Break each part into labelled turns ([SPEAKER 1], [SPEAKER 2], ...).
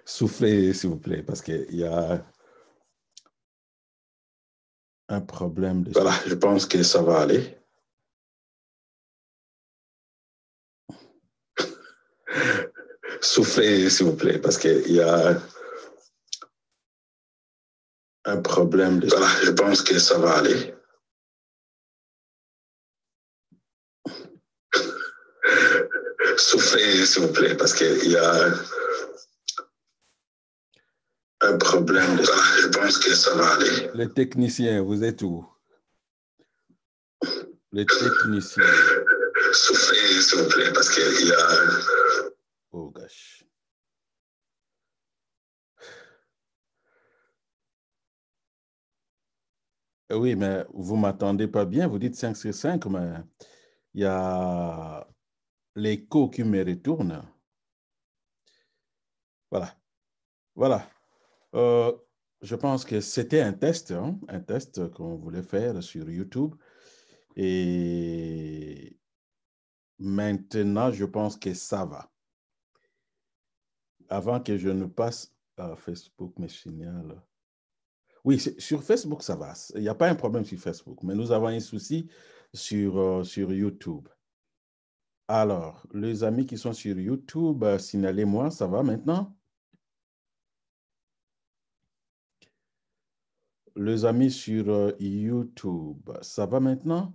[SPEAKER 1] Soufflez, s'il vous plaît, parce qu'il y a un problème de...
[SPEAKER 2] Voilà, je pense que ça va aller. Soufflez, s'il vous plaît, parce qu'il y a un problème de... Voilà, je pense que ça va aller. Soufflez, s'il vous plaît, parce qu'il y a un problème de... Voilà, je pense que ça va aller.
[SPEAKER 1] Les techniciens, vous êtes où? Les techniciens.
[SPEAKER 2] Soufflez, s'il vous plaît, parce qu'il y a...
[SPEAKER 1] Oh, gosh. Oui, mais vous ne m'attendez pas bien. Vous dites 5 sur 5, mais il y a l'écho qui me retourne. Voilà. Voilà. Je pense que c'était un test qu'on voulait faire sur YouTube. Et maintenant, je pense que ça va. Avant que je ne passe à Facebook, mes signale. Oui, sur Facebook, ça va. Il n'y a pas un problème sur Facebook, mais nous avons un souci sur YouTube. Alors, les amis qui sont sur YouTube, signalez-moi, ça va maintenant? Les amis sur YouTube, ça va maintenant?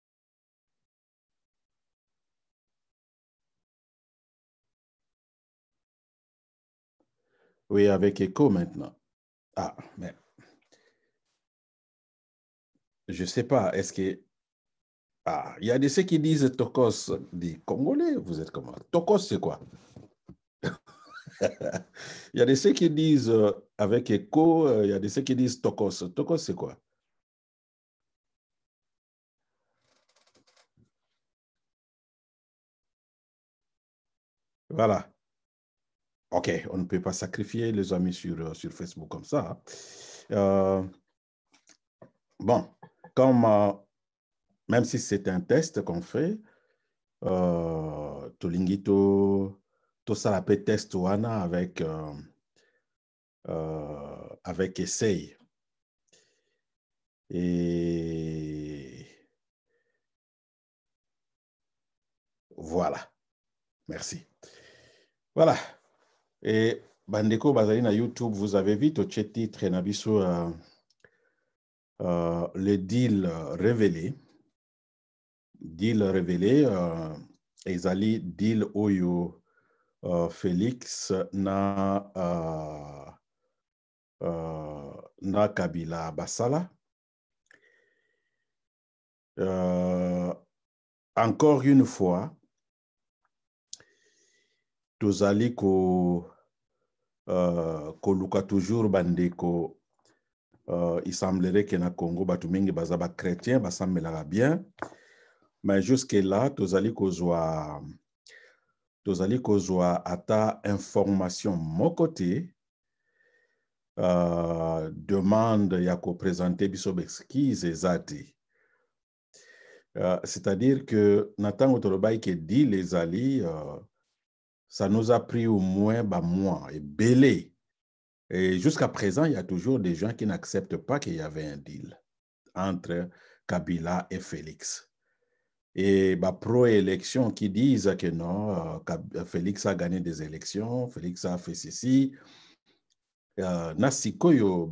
[SPEAKER 1] Oui, avec écho maintenant. Ah, mais je ne sais pas, est-ce que... Ah, il y a de ceux qui disent Tokos, des Congolais, vous êtes comment? Tokos, c'est quoi? Il y a de ceux qui disent avec écho, il y a de ceux qui disent Tokos. Tokos, c'est quoi? Voilà. OK, on ne peut pas sacrifier les amis sur Facebook comme ça. Bon, comme même si c'est un test qu'on fait, Tolingito, tout ça l'appelle test wana avec essai. Et voilà. Merci. Voilà. Et Bandeko Bazali na YouTube, vous avez vu tout titre Nabiso le deal révélé. Deal révélé, ezali deal oyo Félix na Kabila Basala. Encore une fois, tozali koluka toujours bandeko. Il semblerait que na Congo batu mingi baza ba chrétien basambelaka bien, mais jusque là tozali kozwa ata information moko te. Demande ya ko présenter biso exquise ezati. C'est-à-dire que Nathan Otolobai qui dit les alliés, ça nous a pris au moins mois et belé. Et jusqu'à présent, il y a toujours des gens qui n'acceptent pas qu'il y avait un deal entre Kabila et Félix. Et pro-élection qui disent que non, Félix a gagné des élections, Félix a fait ceci. Nasikoyo,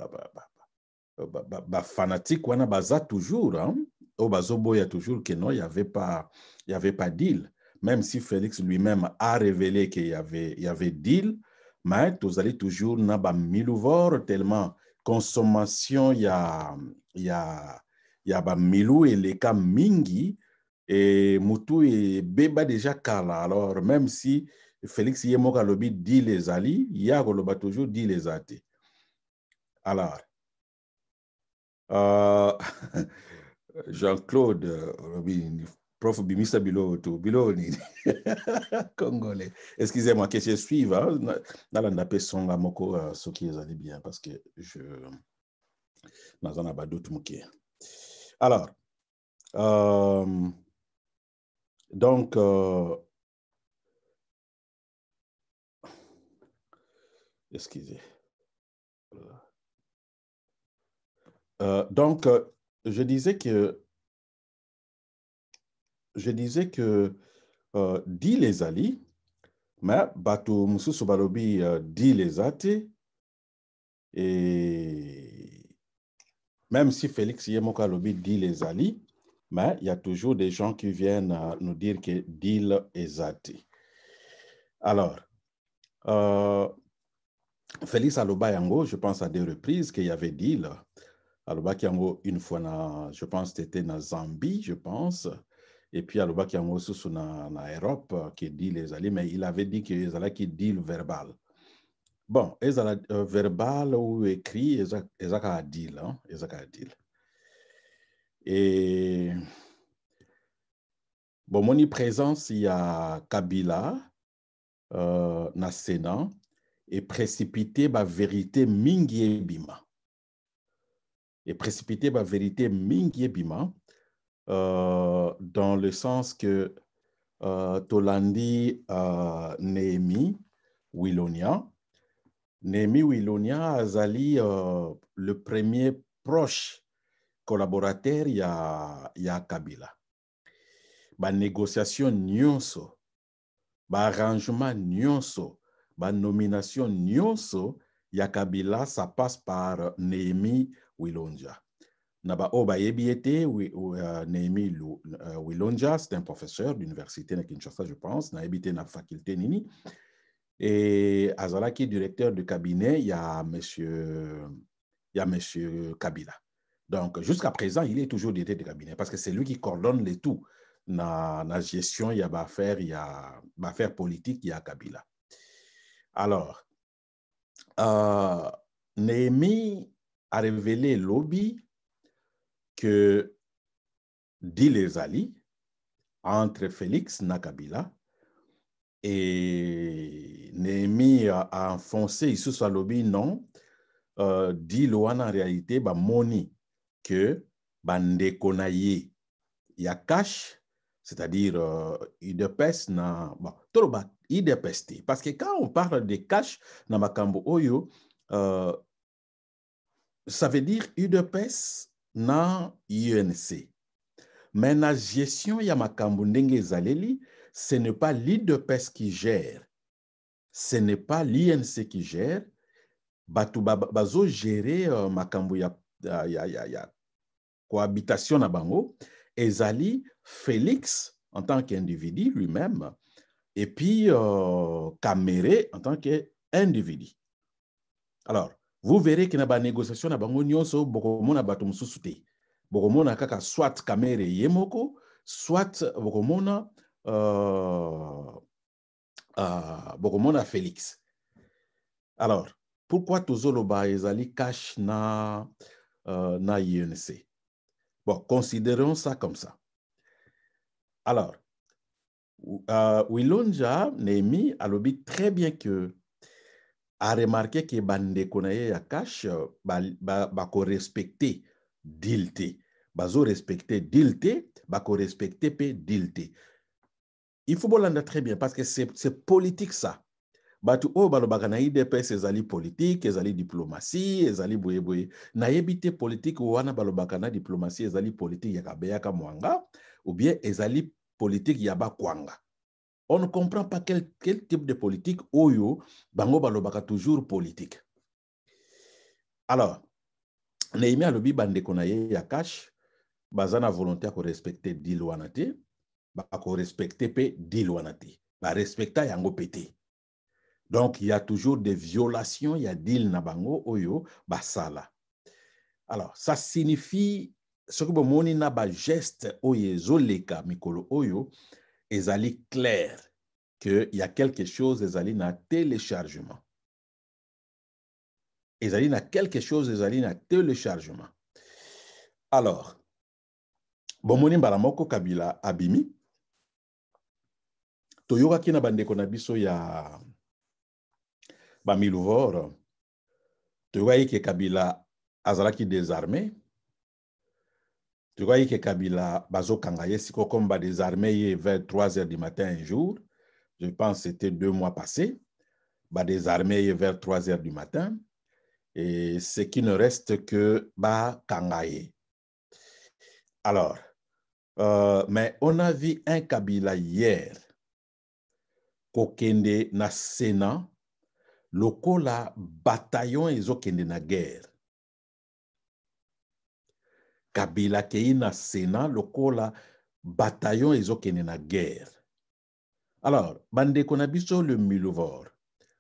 [SPEAKER 1] fanatique, wana baza toujours, au bazobo, il y a toujours que non, il y avait pas deal. Même si Félix lui-même a révélé qu'il y avait deal, mais vous allez toujours na ba milouvor tellement consommation il y a ba milou et les cas mingi et mutu et beba déjà kala. Alors même si Félix y est moka lobi dit les ali, il y a toujours dit les athées. Alors Jean-Claude, prof Bimisa Biloni, Congolais. Excusez-moi que je suive. Dans la nappe songa moko ce qui est allé bien parce que je n'en ai pas d'autres moqués. Alors, donc, Excusez. Donc, je disais que dit les ali, mais bato mususu balobi dit les ate, et même si Félix Yemoka lobi dit les ali, mais il y a toujours des gens qui viennent nous dire que deal est ate. Alors, Félix Aloba Yango, je pense à des reprises qu'il y avait deal. Aloba Yango une fois, je pense que c'était dans Zambie, je pense. Et puis Aloba Yango aussi dans Europe qui dit les alliés, mais il avait dit que les alliés qui dit le verbal. Bon, les alliés verbal ou écrit, ils ont dit, hein, ils ont dit. Et bon, mon présence, il y a Kabila dans le Sénat et précipité la vérité mingi bima. Et précipité la vérité mingi bima. Dans le sens que Tolandi Néhémie Wilonia. Néhémie Wilonia azali le premier proche collaborateur ya Kabila. Ba négociation nyonso, ba arrangement nyonso, ba nomination nyonso ya Kabila, ça passe par Néhémie Wilonja. Naba Oba Yebiete, Néhémie Wilonja, c'est un professeur d'université de Kinshasa, je pense, na habité na faculté Nini. Et Azalaki, directeur de cabinet, il y a monsieur Kabila. Donc, jusqu'à présent, il est toujours directeur de cabinet parce que c'est lui qui coordonne les tout. Dans la gestion, il y a affaire politique, il y a Kabila. Alors, Néhémie a révélé lobby que dit les alliés entre Félix et Kabila, et Néhémie a enfoncé ici sur lobby non, dit l'ouan en réalité ba moni que bande konaye ya cash, c'est-à-dire UDPS na bon tout ba UDPS parce que quand on parle de cash na makambo oyo ça veut dire UDPS na UNC. Mais la gestion ya makambo ndenge zaleli, ce n'est pas l'UDPS qui gère, ce n'est pas l'INC qui gère. Batu bazo gérer makambo ya cohabitation na bango, ezali Félix en tant qu'individu lui-même, et puis Kamere en tant qu'individu. Alors, vous verrez que na ba négociation na bango nyonso bokomona bato mususu te. Bokomona kaka soit Kamere yemoko, soit bokomona bokomona Félix. Alors, pourquoi tozoloba ezali cash na INC? Bon, considérons ça comme ça. Alors, Wilonja Néhémie a lobby très bien que a remarqué que bande konaye ya cash bako respecter dilte, bazo respecter dilte, bako respecter pe dilte. Il faut bolanda très bien parce que c'est politique ça. Batu o balobaka na IDPS ezali politique, ezali diplomatie, ezali boye na yebite politique wana balobaka na diplomatie ezali politique ya kabeyaka mwanga ou bien ezali politique ya bakwanga. On ne comprend pas quel type de politique oyo bango balobaka toujours politique. Alors, Néhémie alobi bande konaye ya cash bazana volonté ko respecter deal wana te, ba ko respecter pe deal wana te, ba respecta yango pété. Donc, il y a toujours des violations, il y a deal na bango oyo basala. Alors, ça signifie ce que bomoni na ba geste oyo zoleka mikolo oyo ezali clair que il y a quelque chose ezali na téléchargement. Ezali na quelque chose ezali na téléchargement. Alors, bomoni mbala moko Kabila abimi toyoka kina bandeko na biso ya Bamiluvor, tu vois que Kabila azalaki désarmé, tu vois que Kabila bazo kangaye siko komba désarmé vers 3 heures du matin un jour, je pense que c'était 2 mois passés, bah, des armées vers 3 heures du matin, et ce qui ne reste que bah, Kangaye. Alors, mais on a vu un Kabila hier, kokende na Sénat, lokola bataillon ezokende na guerre. Kabila kei na Sénat, lokola bataillon ezokende na guerre. Alors, bandeko na biso le Milevor,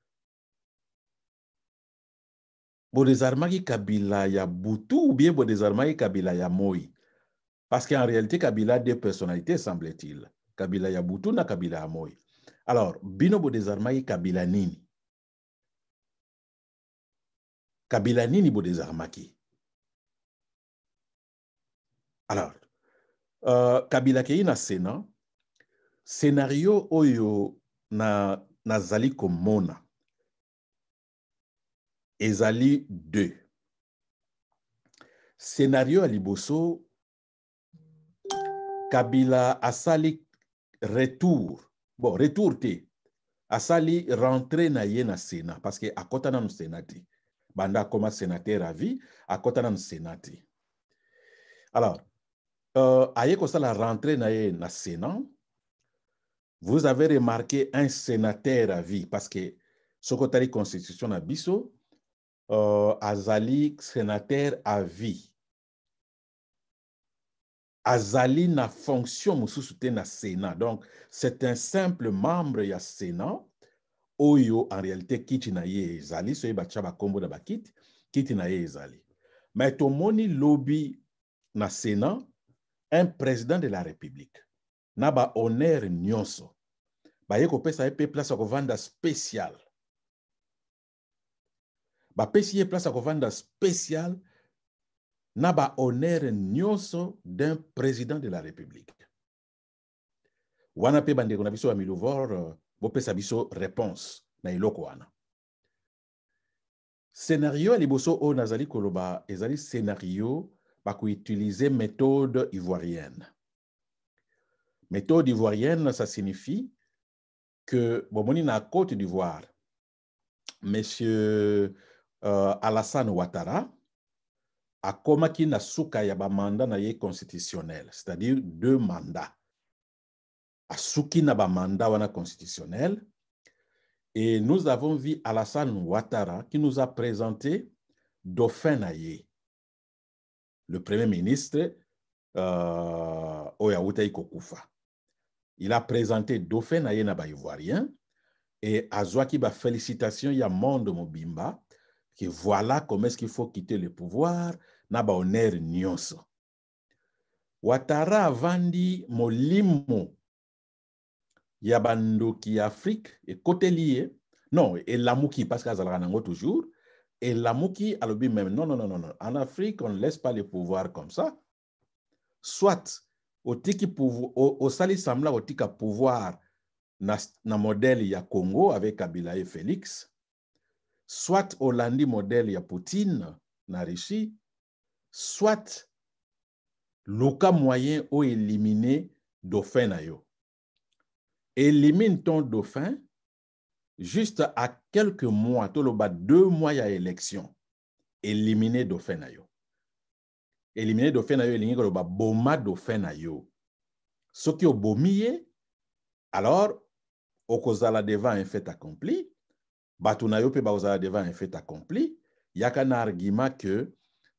[SPEAKER 1] bodesarmaki Kabila ya Boutou ou bien bodesarmaki Kabila ya Moi? Parce qu'en réalité, Kabila a deux personnalités, semble-t-il. Kabila ya Boutou na Kabila ya Moi. Alors, bino bodesarmaki Kabila nini? Kabila nini bodesarmaki? Alors, Kabila kei na Sénat, scénario oyo nazali komona ezali 2. Scénario ya liboso, Kabila asali retour. Bon, retour te. Asali rentré na ye na Sénat parce que akota na Sénati. Banda koma sénateur à vie, akota na Sénati. Alors, aye kosala rentré na ye na Sénat. Vous avez remarqué un sénateur à vie parce que Sokotari Constitution na biso, azali sénateur à vie. Azali na fonction mususu te na Sénat. Donc, c'est un simple membre ya Sénat. Oyo, en réalité, kiti na ye ezali. Soye bachaba kombo na bakiti, kiti na ye ezali. Mais tomoni lobby na Sénat, un président de la République. Na ba honneur nyonso. Ba ye kopesa ye pe place a kovanda spécial. Ba pesi ye place a kovanda spécial. Na ba honneur nyonso d'un président de la République. Wana pe bandeko na biso ya Milevor, bo pesa biso réponse na iloko wana. Scénario ya liboso o nazali koloba ezali scénario ba ko utiliser méthode ivoirienne. Méthode ivoirienne, ça signifie que bomoni na Côte d'Ivoire, monsieur Alassane Ouattara akomaki na suka ya ba mandat na ye constitutionnel, c'est-à-dire 2 mandats. Asuki na ba mandat wana constitutionnel. Et nous avons vu Alassane Ouattara qui nous a présenté Dauphin Naye, le premier ministre Oyaoutai Kokufa. Il a présenté Dauphin Naye na ba Ivoirien et Azwaki ba félicitations ya monde mobimba que voilà comment est-ce qu'il faut quitter le pouvoir na ba honneur nyonso. Ouattara avandi molimo ya bandoki Afrique et côté lié, non, et Lamouki, parce qu'Azalaranango toujours, et Lamouki alobi même, non, en Afrique, on ne laisse pas le pouvoir comme ça. Soit, au sali samla, au tika pouvoir na modèle ya Congo avec Kabila et Félix, soit au landi modèle ya Poutine na Russie, soit l'oka moyen au éliminer Dauphin na yo. Élimine ton Dauphin juste à quelques mois, 2 mois à élection. Éliminer Dauphin na yo. Éliminer Dauphin na yo, éliminer le boma Dauphin na yo. Ce qui est bomié, alors, au kozala devant un fait accompli, batu na yo pe baozala devant un fait accompli, il y a un argument que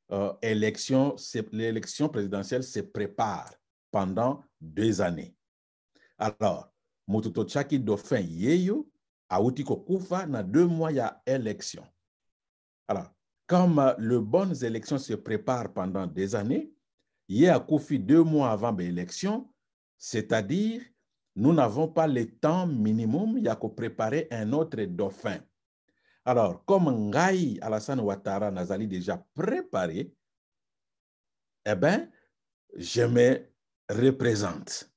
[SPEAKER 1] l'élection présidentielle se prépare pendant 2 années. Alors, Motuto Tchaki Dauphin yeyo, Aouti Kokufa, na 2 mois à élection. Alors, comme les bonnes élections se préparent pendant des années, il y a Koufi 2 mois avant l'élection, c'est-à-dire, nous n'avons pas le temps minimum, il y a qu'à préparer un autre dauphin. Alors, comme Ngaï Alassane Ouattara Nazali déjà préparé, eh bien, je me représente.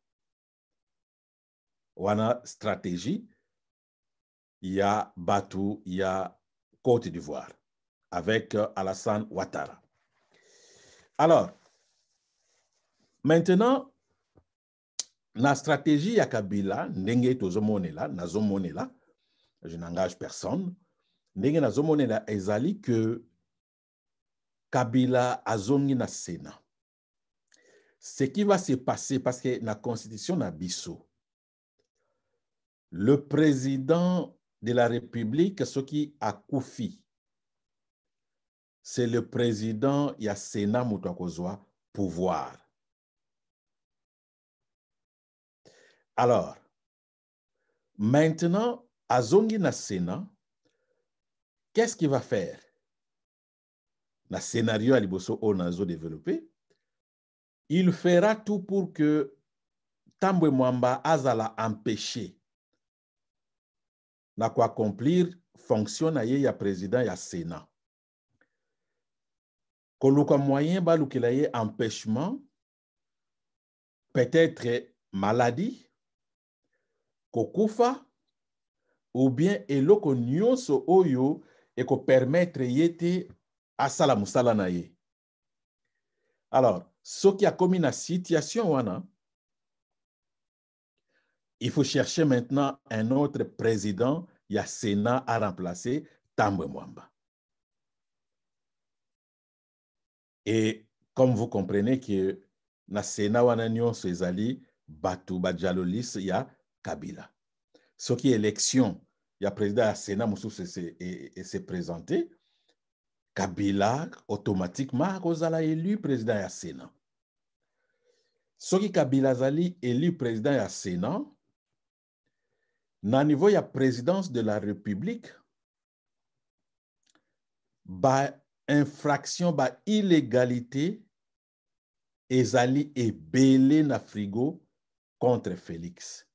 [SPEAKER 1] Wana stratégie, il y a Batou, il y a Côte d'Ivoire, avec Alassane Ouattara. Alors, maintenant, la stratégie ya Kabila, ndenge tozomonela, nazomonela, je n'engage personne. Ndenge nazomonela ezali que Kabila azongi na Sénat. Ce qui va se passer, parce que la constitution na biso, le président de la République, ce qui a koufi, c'est le président, il y a Sénat moutakozwa, pouvoir. Alors, maintenant, azongi na Sénat, qu'est-ce qu'il va faire? Le scénario à Liboso Onazo développé, il fera tout pour que Tambwe Mwamba azala empêché na quoi accomplir fonction na ye ya président ya Sénat. Koluka moyen ba lukila ye empêchement, peut-être maladie, kokufa, ou bien eloko nyonso oyo et ko permettre yete asala musala na ye. Alors, ce qui a commis la situation wana, il faut chercher maintenant un autre président, il y a Sénat à remplacer Tambwe Mwamba. Et comme vous comprenez que na Sénat wana nyonso ezali batu badjalolis ya Kabila. Ce qui est élection, il y a président à Sénat mosusu s'est présenté, Kabila automatiquement kozala élu président ya Sénat. Ce qui Kabila zali élu président ya Sénat, na niveau ya présidence de la République, ba infraction, ba illégalité, ezali ebele na frigo contre Félix.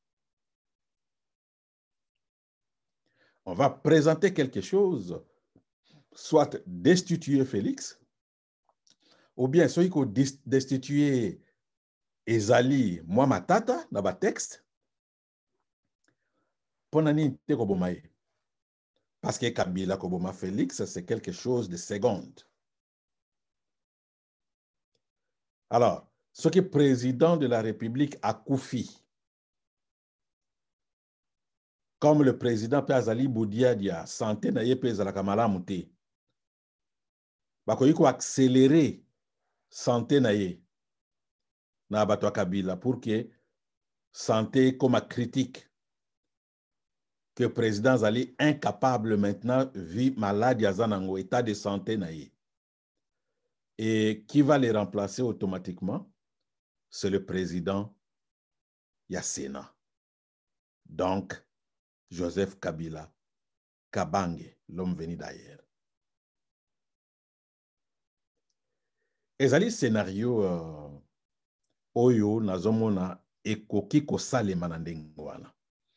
[SPEAKER 1] On va présenter quelque chose, soit destituer Félix, ou bien celui qui destituer ezali moi matata dans ba texte, ponani te kobomaye. Parce que Kabila Koboma Félix, c'est quelque chose de seconde. Alors, ce qui est président de la République a Koufi, comme le président Pazali Boudia dia santé na ye pezala kamala muté. Bakoyi ko accélérer santé na ye na batwa Kabila pour que santé comme critique que le président Zali incapable maintenant vit malade yazanango état de santé na ye. Et qui va les remplacer automatiquement? C'est le président Yassena. Donc, Joseph Kabila, Kabange, l'homme venu d'ailleurs. Ezali scénario oyo nazomona ekoki kosalema na ndenge wana.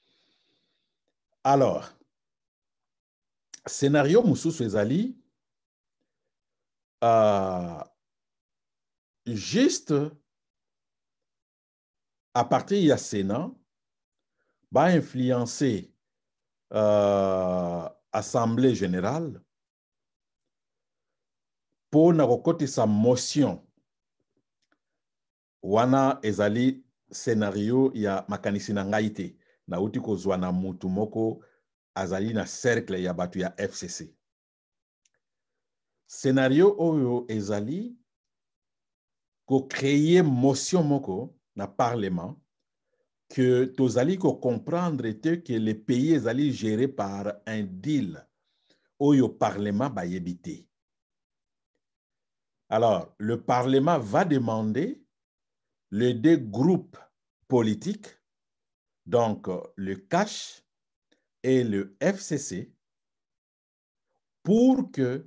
[SPEAKER 1] Alors, scénario mususu ezali juste à partir de Sénat, va influencer Assemblée générale pour na kokoti sa motion wana ezali scénario ya makanisi na ngai te na uti kozwa na mutu moko azali na cercle ya batu ya FCC. Scénario oyo ezali ko créer motion moko na parlement que tozali ko comprendre que le pays ezali géré par un deal oyo parlement ba yebite. Alors, le parlement va demander les deux groupes politiques, donc le CACH et le FCC, pour que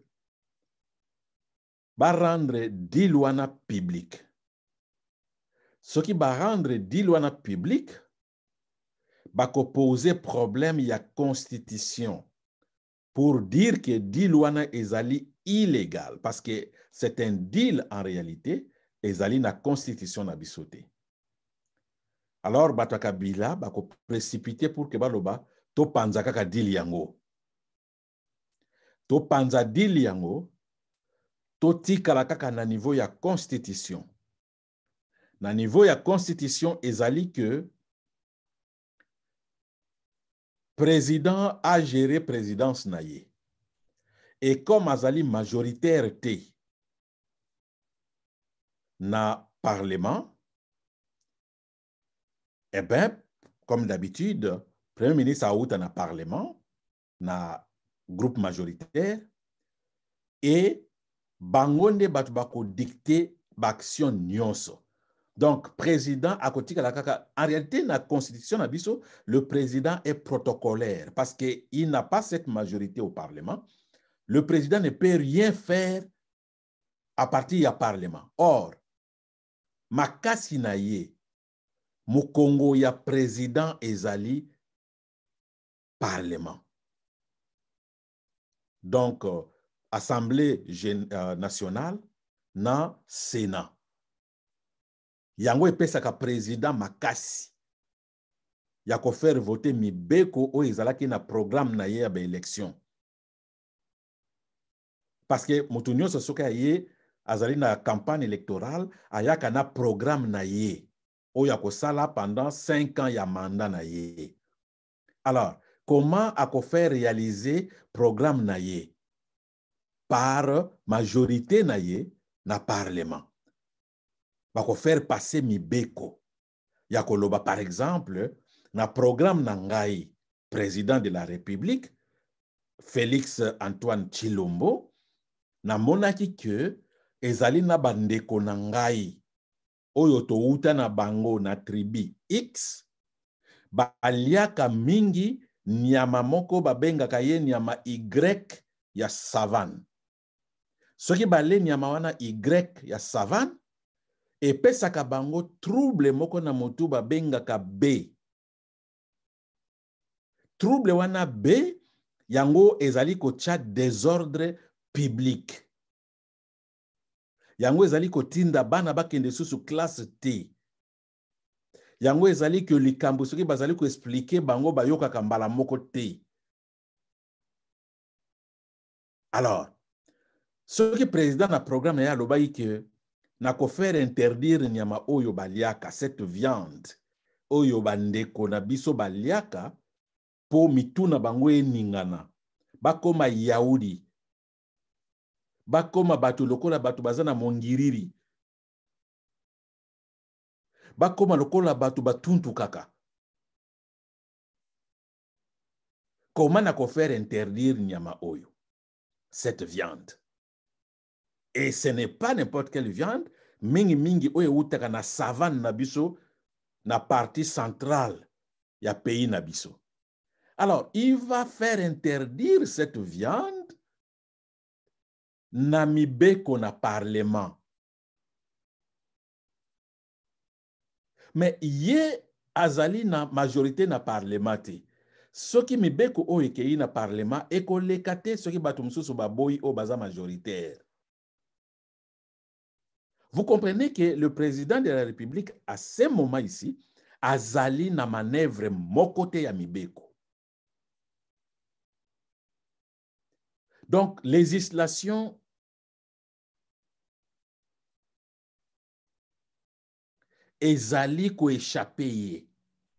[SPEAKER 1] va rendre Dilwana public. Ce qui va rendre Dilwana public va poser problème il y a constitution pour dire que Dilwana ezali illégal parce que c'est un deal en réalité ezali na constitution na bisoté. Alors bato Kabila va précipiter pour que baloba to panza kaka deal yango. To panza deal yango to tikala kaka na niveau ya constitution. Na niveau ya constitution ezali que président a géré présidence naye. Et comme azali majoritaire te na parlement, eh bien, comme d'habitude, Premier ministre a outa na parlement, na groupe majoritaire, et bangonde batu bako dicter l'action nyonso. Donc, président à côté en réalité, dans la constitution nabiso, le président est protocolaire parce qu'il n'a pas cette majorité au Parlement. Le président ne peut rien faire à partir du Parlement. Or, makasi na ye, Congo ya président ezali Parlement. Donc, Assemblée nationale na Sénat. Yango epesaka président makasi ya ko faire voter mibeko o ezalaki na programme na ye ya ba élection. Parce que mutu nyonso soki aye azali na campagne électorale ayaka na programme na ye o ya kosala pendant 5 ans ya mandat na ye. Alors, comment ako faire réaliser programme na ye? Par majorité na ye na parlement. Bako faire passer mibeko. Ya koloba par exemple, na programme na ngai, président de la République, Félix Antoine Tshilombo, na monaki que ezali na bandeko na ngai, oyo touta na bango na tribu X, baliaka mingi nyama moko babengaka ye nyama Y ya savane. Soki bale nyama wana Y ya savane, epesaka bango trouble moko na motu babengaka B. Trouble wana B, yango ezali kotia désordre public. Yango ezali kotinda bana bakende susu classe T. Yango ezali que likambo soki bazali ko expliquer bango bayokaka mbala moko T. Alors, ce qui président na programme ya lobai que na ko faire interdire nyama oyo baliaka, cette viande oyo bandeko na biso baliaka po mituna bango eningana bakoma yaudi bakoma batu lokola batu bazana mongiriri bakoma lokola batu batuntu kaka. Comment na ko faire interdire nyama oyo, cette viande? Et ce n'est pas n'importe quelle viande, mingi mingi oyo utaka na savane na biso na partie centrale ya pays na biso. Alors, il va faire interdire cette viande na mibeko na parlement. Mais ye azali na majorité na parlement te. Soki mibeko oyo ekei na parlement ekoleka te soki bato mosusu baboyi o baza majoritaire. Vous comprenez que le président de la République, à ce moment ici, azali na manœuvre mokote ya mibeko. Donc, législation ezali ko échapper ye.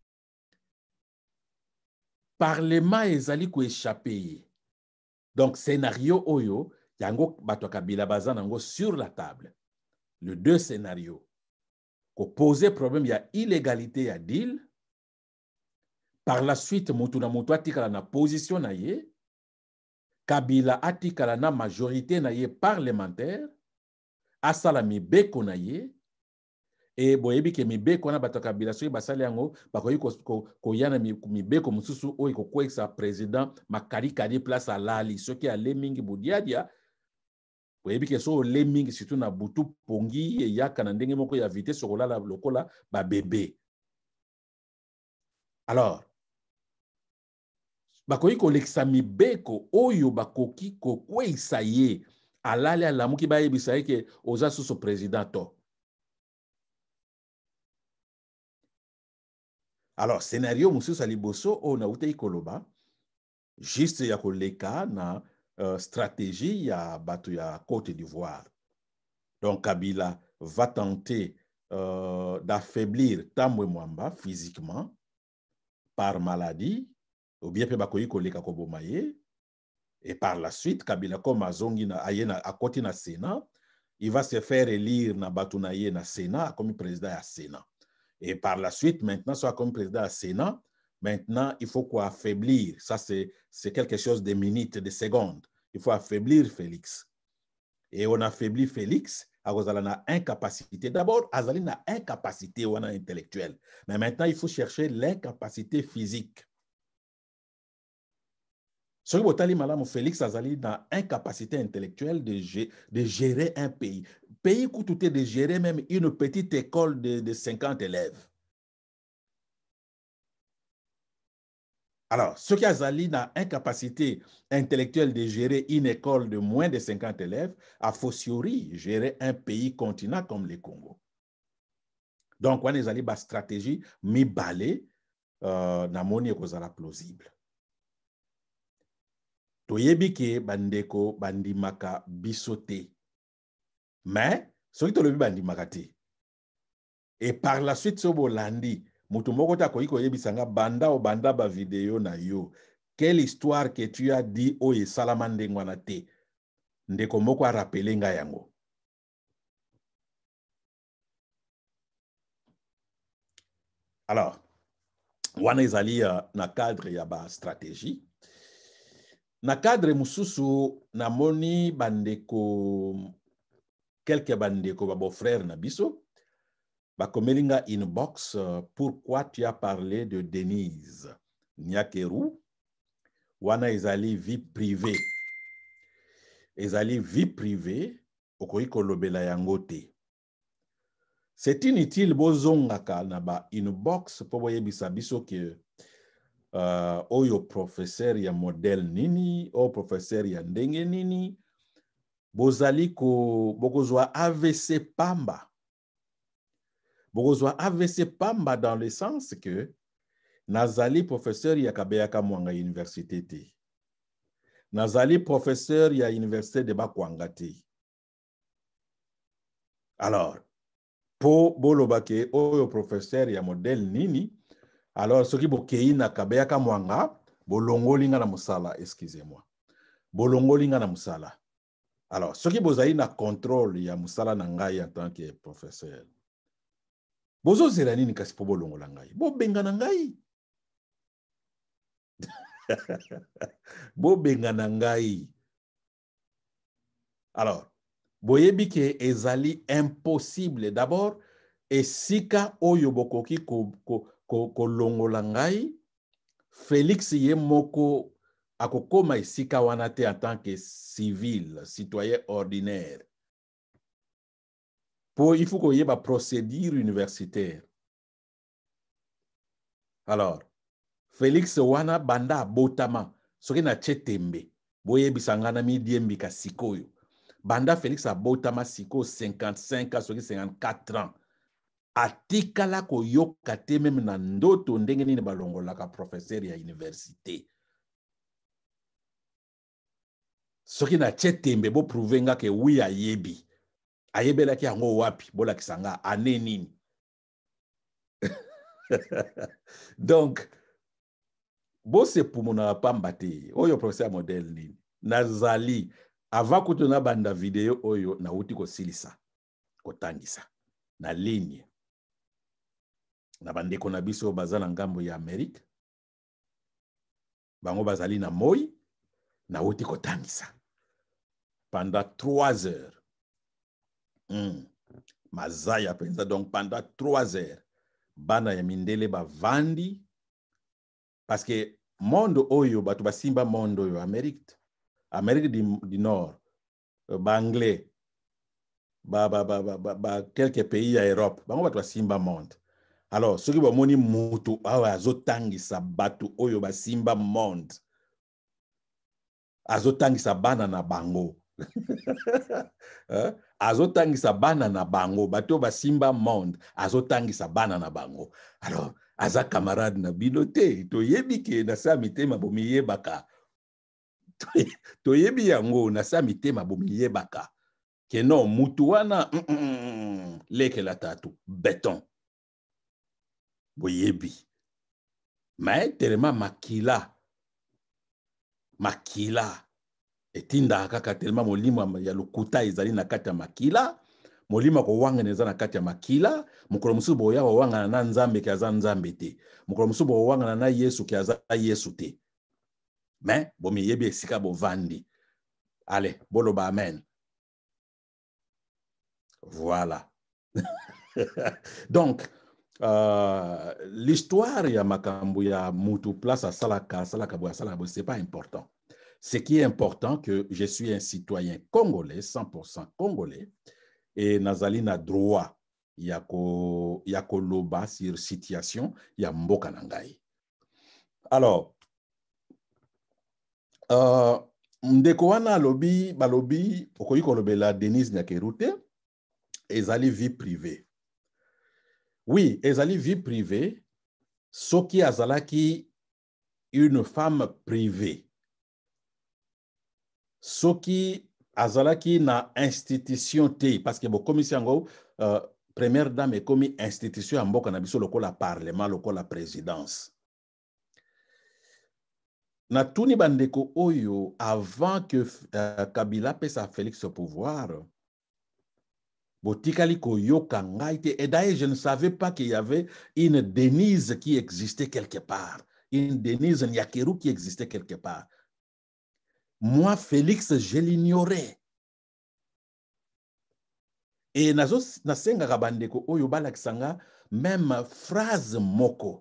[SPEAKER 1] Parlement ezali ko échapper ye. Donc, scénario oyo, yango bato kabila baza nango sur la table. Le deux scénarios. Ko poser problème, il y a illégalité, il y a deal. Par la suite, mutu na mutu atikala na position na ye. Kabila atikala na majorité na ye parlementaire. Asala mibeko na ye. Et boyebi ke mibeko na bato kabila soki basali yango bakoyi ko yana mibeko mususu oyo ko kwesa président makari kari place alali soki ale mingi budiadia. Boyebi ke so le mingi surtout na butu pongi e yaka na ndenge moko ya vitesse sokolala lokola ba bébé. Alors, bakoyi ko lekisa mibeko oyo bakoki ko kwesa ye alali alamuki bayebisa ye ke oza susu président to. Alors, scénario mususu aliboso o na utei koloba juste ya koleka na stratégie ya batu ya Côte d'Ivoire. Donc Kabila va tenter d'affaiblir Tambwe Mwamba physiquement par maladie ou bien pe bakoyi koleka koboma ye. Et par la suite, Kabila comme azongi na ayena à côté na Sénat, il va se faire élire na batunaye na Sénat comme président à Sénat. Et par la suite, maintenant, soit comme président à Sénat, maintenant, il faut quoi affaiblir. Ça, c'est quelque chose de minutes, de secondes. Il faut affaiblir Félix. Et on affaiblit Félix, à cause de la incapacité. D'abord, Azali na incapacité ou intellectuelle. Mais maintenant, il faut chercher l'incapacité physique. Ce que Félix Azali dans incapacité intellectuelle de gérer un pays. Pays coûte de gérer même une petite école de 50 élèves. Alors, ce qui Azali dans incapacité intellectuelle de gérer une école de moins de 50 élèves, a fortiori gérer un pays continent comme le Congo. Donc, on a une stratégie mi balé na moni ekozala plausible. Toyebi ke bandeko bandimaka bisote. Mais, ce qui tolobi bandimaka te. Et par la suite, so bolandi, mutu moko ta koyi koyebisanga banda o banda ba vidéo na yo. Quelle histoire que tu as dit o e salamande ngwana te. Ndeko moko a rappelé nga yango. Alors, wana ezali na cadre ya ba stratégie. Na cadre mususu na moni bandeko quelques bandeko babo frère na biso bakomelinga inbox pourquoi tu as parlé de Denise Nyakeru wana ezali vie privée okoki kolobela yango te. C'est inutile bozongaka na ba inbox po boyebisa biso ke oyo professeur ya modèle nini o professeur ya ndenge nini bozali ko bokozwa AVC pamba. Bokozwa AVC pamba dans le sens que nazali professeur ya Kabeyaka Mwanga université te. Nazali professeur ya université de Bakwanga te. Alors, po bolobake oyo professeur ya modèle nini, alors soki bokei na Kabeyaka Mwanga, bolongolinga na musala, excusez-moi. Bolongolinga na musala. Alors, soki bozali na contrôle ya musala na ngai en tant que professeur. Bozo zela nini kasi po bolongola ngai? Bo benga na ngai. Bo benga na ngai. Alors, boyebi ke ezali impossible. D'abord, esika oyo bokoki kolongola ngai, Félix ye moko akokoma esika wana te en tant que civil, citoyen ordinaire. Il faut qu'il y ait une procédure universitaire. Alors, Félix wana banda botama, soki na chetembe, boye bisangana mi diembi ka sikoyo. Banda Félix a botama siko 55 ans, soki 54 ans. Atikala ko yoka te même na ndoto ndenge nini balongola ka professeur ya université. Soki na chetembe bo prouvenga ke oui ayebi. Ayebela ki yango wapi bola kisanga ane nini. Donc bo se pumuna pamba te oyo professeur modèle nini nazali avant kutuna banda video oyo na uti ko silisa kotangisa na ligne na bandeko na biso bazana ngambo ya Amerique bango bazali na moi na uti kotangisa pendant 3 heures. Mazaya penza donc pendant 3 heures bana ya mindele ba vandi parce que monde oyo batu basimba monde oyo Amérique du Nord ba anglais ba quelques pays à Europe bango batu basimba monde. Alors soki ba moni mutu awa azotangisa batu oyo basimba monde azotangisa bana na bango azotangisa bana na bango bato basimba monde azotangisa bana na bango. Alors aza camarade na bino te toyebi ke na sa mitema bomiyebaka toyebi yango na sa mitema bomiyebaka ke non mutu wana leke la tatu béton boyebi mais tellement makila makila etinda kaka tellement molimo ya lokuta ezali na kati ya makila molimo kowangana eza na kati ya makila mokolo mosusu boya kowangana na nzambe ke aza nzambe te mokolo mosusu bowangana na yesu ke aza yesu te mais bomiyebi esika bovandi. Allez, boloba amen. Voilà. Donc, l'histoire ya makambo ya mutu place à salaka c'est pas important. Ce qui est important que je suis un citoyen congolais 100% congolais et nazali na droit ya koloba sur situation ya mboka na ngai. Alors ndeko wana balobi okoki kolobela Denise Nyakerute ezali vie privée. Oui, ezali vie privée, soki azalaki une femme privée. Soki azalaki na institution te, parce que bokomi yango première dame est comme institution ya mboka na biso lokola parlement, lokola présidence. Na tuni bandeko oyo avant que Kabila pesa Félix au pouvoir, botikali koyoka ngai te. Et d'ailleurs, je ne savais pas qu'il y avait une Denise qui existait quelque part. Une Denise Nyakeru qui existait quelque part. Moi, Félix, je l'ignorais. Et nasenga bandeko oyo balakisanga même phrase moko.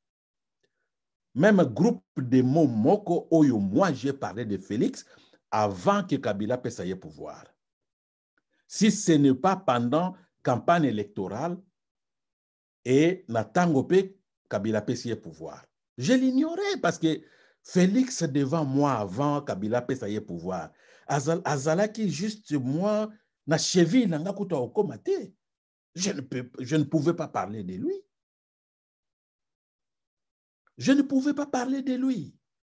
[SPEAKER 1] Même groupe de mots moko oyo moi j'ai parlé de Félix avant que Kabila pesa ye pouvoir. Si ce n'est pas pendant campagne électorale et natango pe Kabila pesa pouvoir. Je l'ignorais parce que Félix devant moi avant Kabila pesa pouvoir. Azalaki juste moi na cheville nanga kuta okomate. Je ne pouvais pas parler de lui. Je ne pouvais pas parler de lui.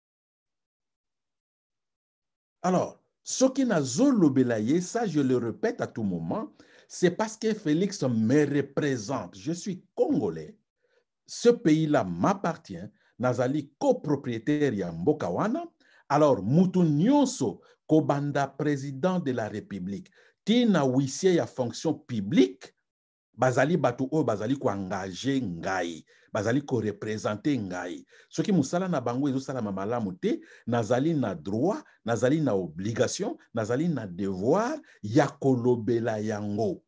[SPEAKER 1] Alors, ce qui n'a zolobelaye, ça je le répète à tout moment, c'est parce que Félix me représente. Je suis congolais. Ce pays-là m'appartient. Nazali copropriétaire ya mboka wana. Alors, mutu nyonso kobanda président de la République. Tina wisie ya fonction publique. Bazali batu o bazali ko engager ngai. Bazali ko représenter ngai. Ce qui musala na bango ezo sala malamu te, nazali na droit, nazali na obligation, nazali na devoir ya kolobela yango.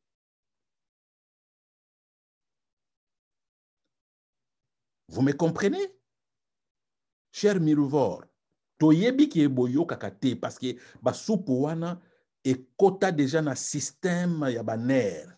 [SPEAKER 1] Vous me comprenez? Cher Mirouvor, toyebi ki eboyo kakate parce que basupu wana ekota déjà na système ya baner.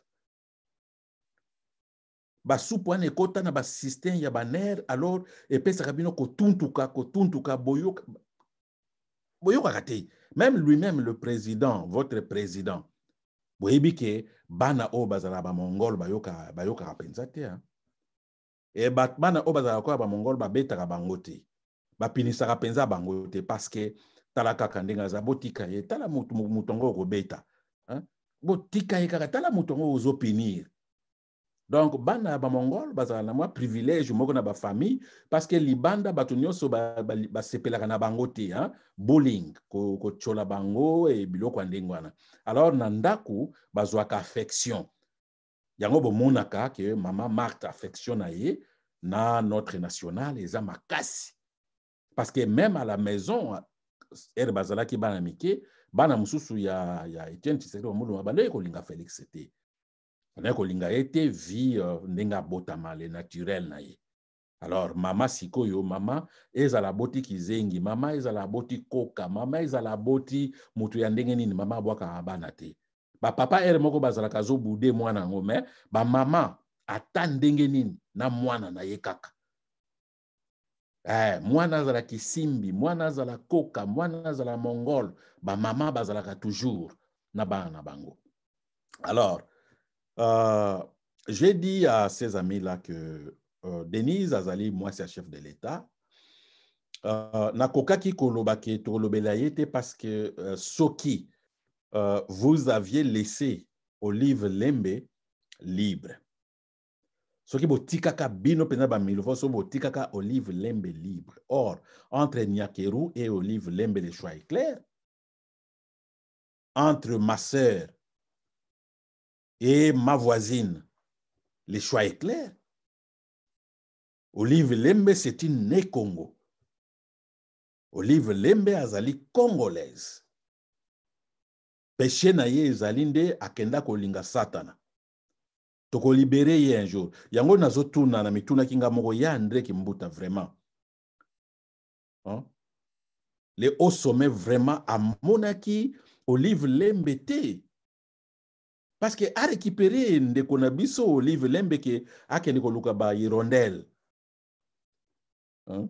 [SPEAKER 1] Basupu wana ekota na ba système ya baner alors epesa bino kotuntuka boyo kakate. Même lui-même le président, votre président, boyebi ke bana o bazala ba mongol bayoka kapenza te hein. Et bana o bazala ko ba mongol ba betaka bango te. Bapinisaka penza bango te parce que talaka kandenga za botika ye tala mutongo ko beta hein. Botika ye kaka tala mutongo ozo pinir. Donc bana ba mongol bazala na moi privilège moko na ba famille parce que libanda batunyoso ba sepelaka na bango te hein. Bullying ko chola bango e biloko ndengwana. Alors na ndaku bazwaka affection. Yango bomonaka ke mama Marthe affection na ye na notre national eza makasi. Parce que même à la maison, er bazala ki bana mike, bana mususu ya Etienne Tshisekedi Omuluma bande kolinga Félix c'était. Bande kolinga ete vie ndenga botama le naturel na ye. Alors mama sikoyo mama ezala boti kizengi, mama ezala boti koka, mama ezala boti mutu ya ndenge nini mama bwaka bana te. Ba papa er moko bazala kazo bude mwana ngome, ba mama ata ndenge nini na mwana na ye kaka. Mwana zala kisimbi, mwana zala koka, mwana zala mongol, ba mama bazalaka toujours na bana bango. Alors, j'ai dit à ces amis-là que Denise Azali, moi c'est chef de l'État. Na kokaki kolobake tolobela yete parce que Soki, vous aviez laissé Olive Lembe libre. Soki botikaka bino pena ba milofo so botikaka Olive Lembe libre. Or, entre Nyakeru et Olive Lembe, le choix est clair. Entre ma sœur et ma voisine, le choix est clair. Olive Lembe, c'est une né-Congo. Olive Lembe azali congolaise. Péché na ye ezali nde akenda kolinga satana. Toko libéré ye un jour. Yango nazo tuna na mituna kinga moko ya André Kimbuta vraiment. Hein? Les hauts sommets vraiment à monaki Olive Lembe te. Parce que a récupéré ndeko na biso Olive Lembe ke akende koluka ba hirondelle. Hein?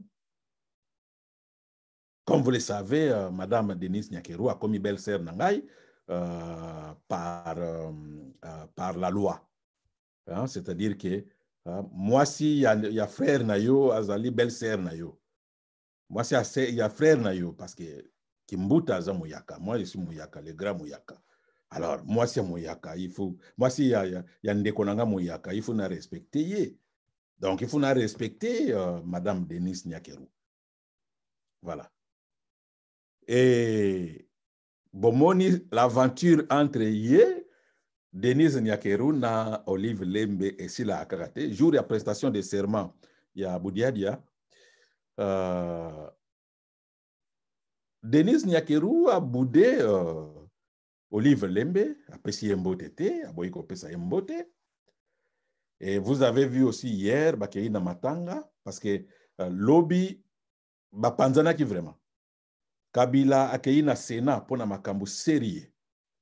[SPEAKER 1] Comme vous le savez, Madame Denise Nyakeru a commis belle-sœur Nangai par la loi. Hein? C'est-à-dire que moi, si il y a frère Nayo, azali belle-sœur Nayo. Moi, si il y a frère Nayo, parce que Kimbuta aza Mouyaka. Moi, je suis Mouyaka, le grand Mouyaka. Alors, moi, c'est Mouyaka. Il faut, moi, si il y a Ndekonanga Mouyaka, il faut la respecter. Donc, il faut la respecter, Madame Denise Nyakeru. Voilà. Et bomoni l'aventure entre Yé, Denise Nyakeru na Olive Lembe et Sila Akagate, jour de la prestation de serment, il y a Boudiadia. Denise Nyakeru a boudé Olive Lembe, a pesi Mbote, a boyiko pesa Mbote. Et vous avez vu aussi hier, Bakei na Matanga, parce que lobby, Bapanzana qui vraiment. Kabila akei na Sénat pour na makambo sérieux.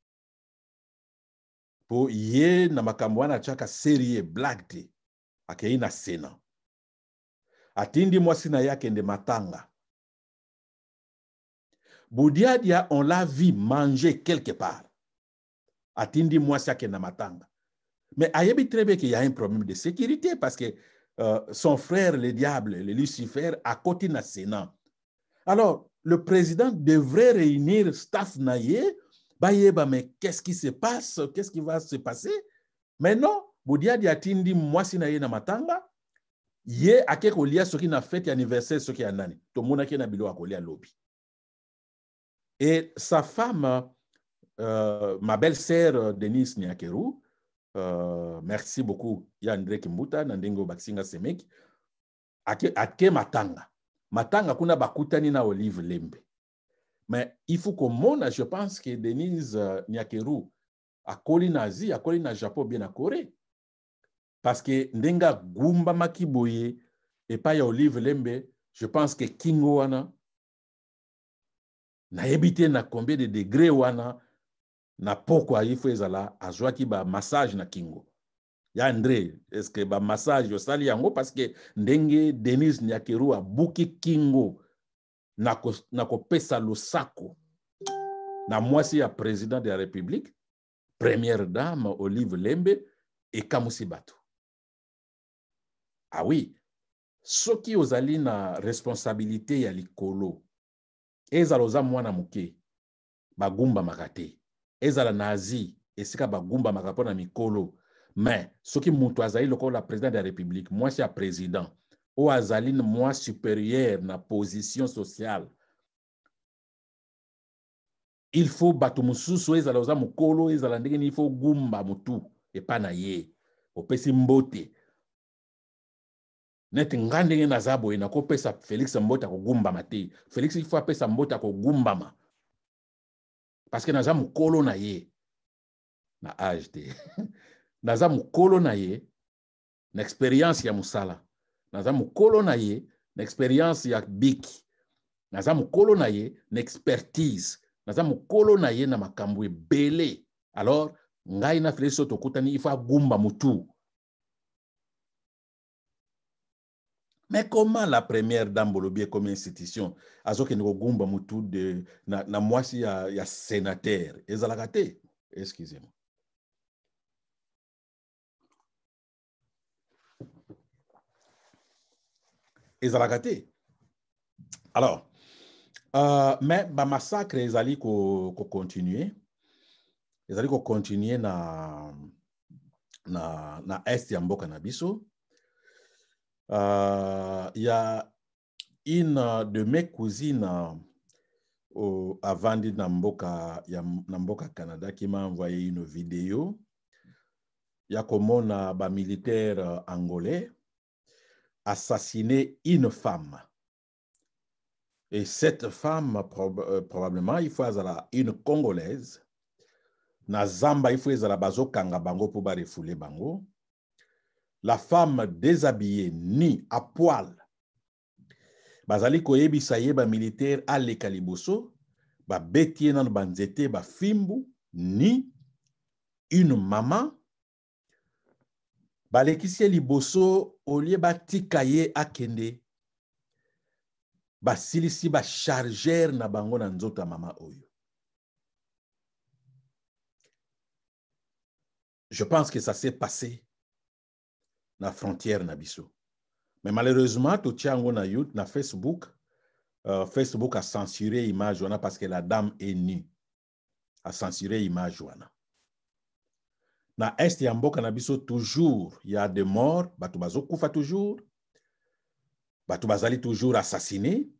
[SPEAKER 1] Pour yé na makambo wana chaka sérieux black te. Akei na Sénat. Atindi mwasi na yake nde Matanga. Boudiadia, on l'a vu manger quelque part. Atindi mwasi yake na Matanga. Mais ayebi très bien qu'il y a un problème de sécurité parce que son frère, le diable, le Lucifer, a côté na Sénat. Alors, le président devrait réunir staff naïe, mais qu'est-ce qui se passe? Qu'est-ce qui va se passer? Mais non, Boudia di atindi mwasi naïe na Matanga, ye ake kolia soki na fête anniversaire soki ya nani. To mona ki na bilo akolia lobby. Et sa femme, ma belle-sœur Denise Nyakeru, merci beaucoup, ya André Kimbuta, Nandingo Baksinga Semek, ake Matanga. Matanga kuna bakutani na Olive Lembe. Mais il faut qu'on monte, je pense que Denise Nyakeru a collé nazi, a collé na Japon bien à Corée. Parce que ndenga gumba makiboye et pas ya Olive Lembe, je pense que Kingo wana na ebité na combien de degrés wana na poko il faut ezala azwa ki ba massage na Kingo. Ya André, est-ce que ba massage yo sali yango parce que ndenge Denise Nyakeru a buki Kingo na kopesa losako na mwasi ya président de la République, première dame Olive Lembe et Kamusi Batu. Ah oui, soki ozali na responsabilité ya likolo, ezala oza mwana muke, bagumba makate, ezala nazi, esika bagumba makapona mikolo, mais soki mutu azali lokola président de la République, mwasi ya président, ou azali moi supérieur na position sociale, il faut batu mususu ezala oza mukolo ezala ndenge il faut gumba mutu epa na ye opesi mbote neti ngandenge na zabo ina ko pesa Félix Mbote ko gumba mate Félix il faut apesa Mbote ko gumba ma parce que naza mukolo na ye na âge te naza mukolo na ye na expérience ya musala naza mukolo na ye na expérience ya biki naza mukolo na ye na expertise naza mukolo na ye na makambo ebele. Alors ngai na Félix tokutani il faut gumba mutu. Mais comment la première dame Bolobie comme institution azoke ngo gumba mutu de na mwasi ya sénateur ezalakate? Excusez-moi. Ezalakate. Alors mais ba massacre ezali ko continuer. Ezali ko continuer na est ya mboka na biso. Il y a une de mes cousines avant de Namboka Canada qui m'a envoyé une vidéo. Il y a comme un militaire angolais assassiné une femme. Et cette femme, probablement, il faut une Congolaise. Na Zamba, il faut bazo kanga bango pour refouler bango. La femme déshabillée, nue, à poil. Bazali koyebisa ye ba militaire aleka liboso, ba betie nan banzete, ba fimbu, ni une maman. Balekisi liboso, olie ba tikaye akende. Ba silisi ba chargeur na bango na nzota mama oyo. Je pense que ça s'est passé na frontière na biso. Mais malheureusement, tout tchango na YouTube, na Facebook, Facebook a censuré l'image parce que la dame est nue. A censuré l'image. Na est ya mboka na biso toujours, il y a des morts, batu bazo kufa toujours, batu bazali toujours assassinés.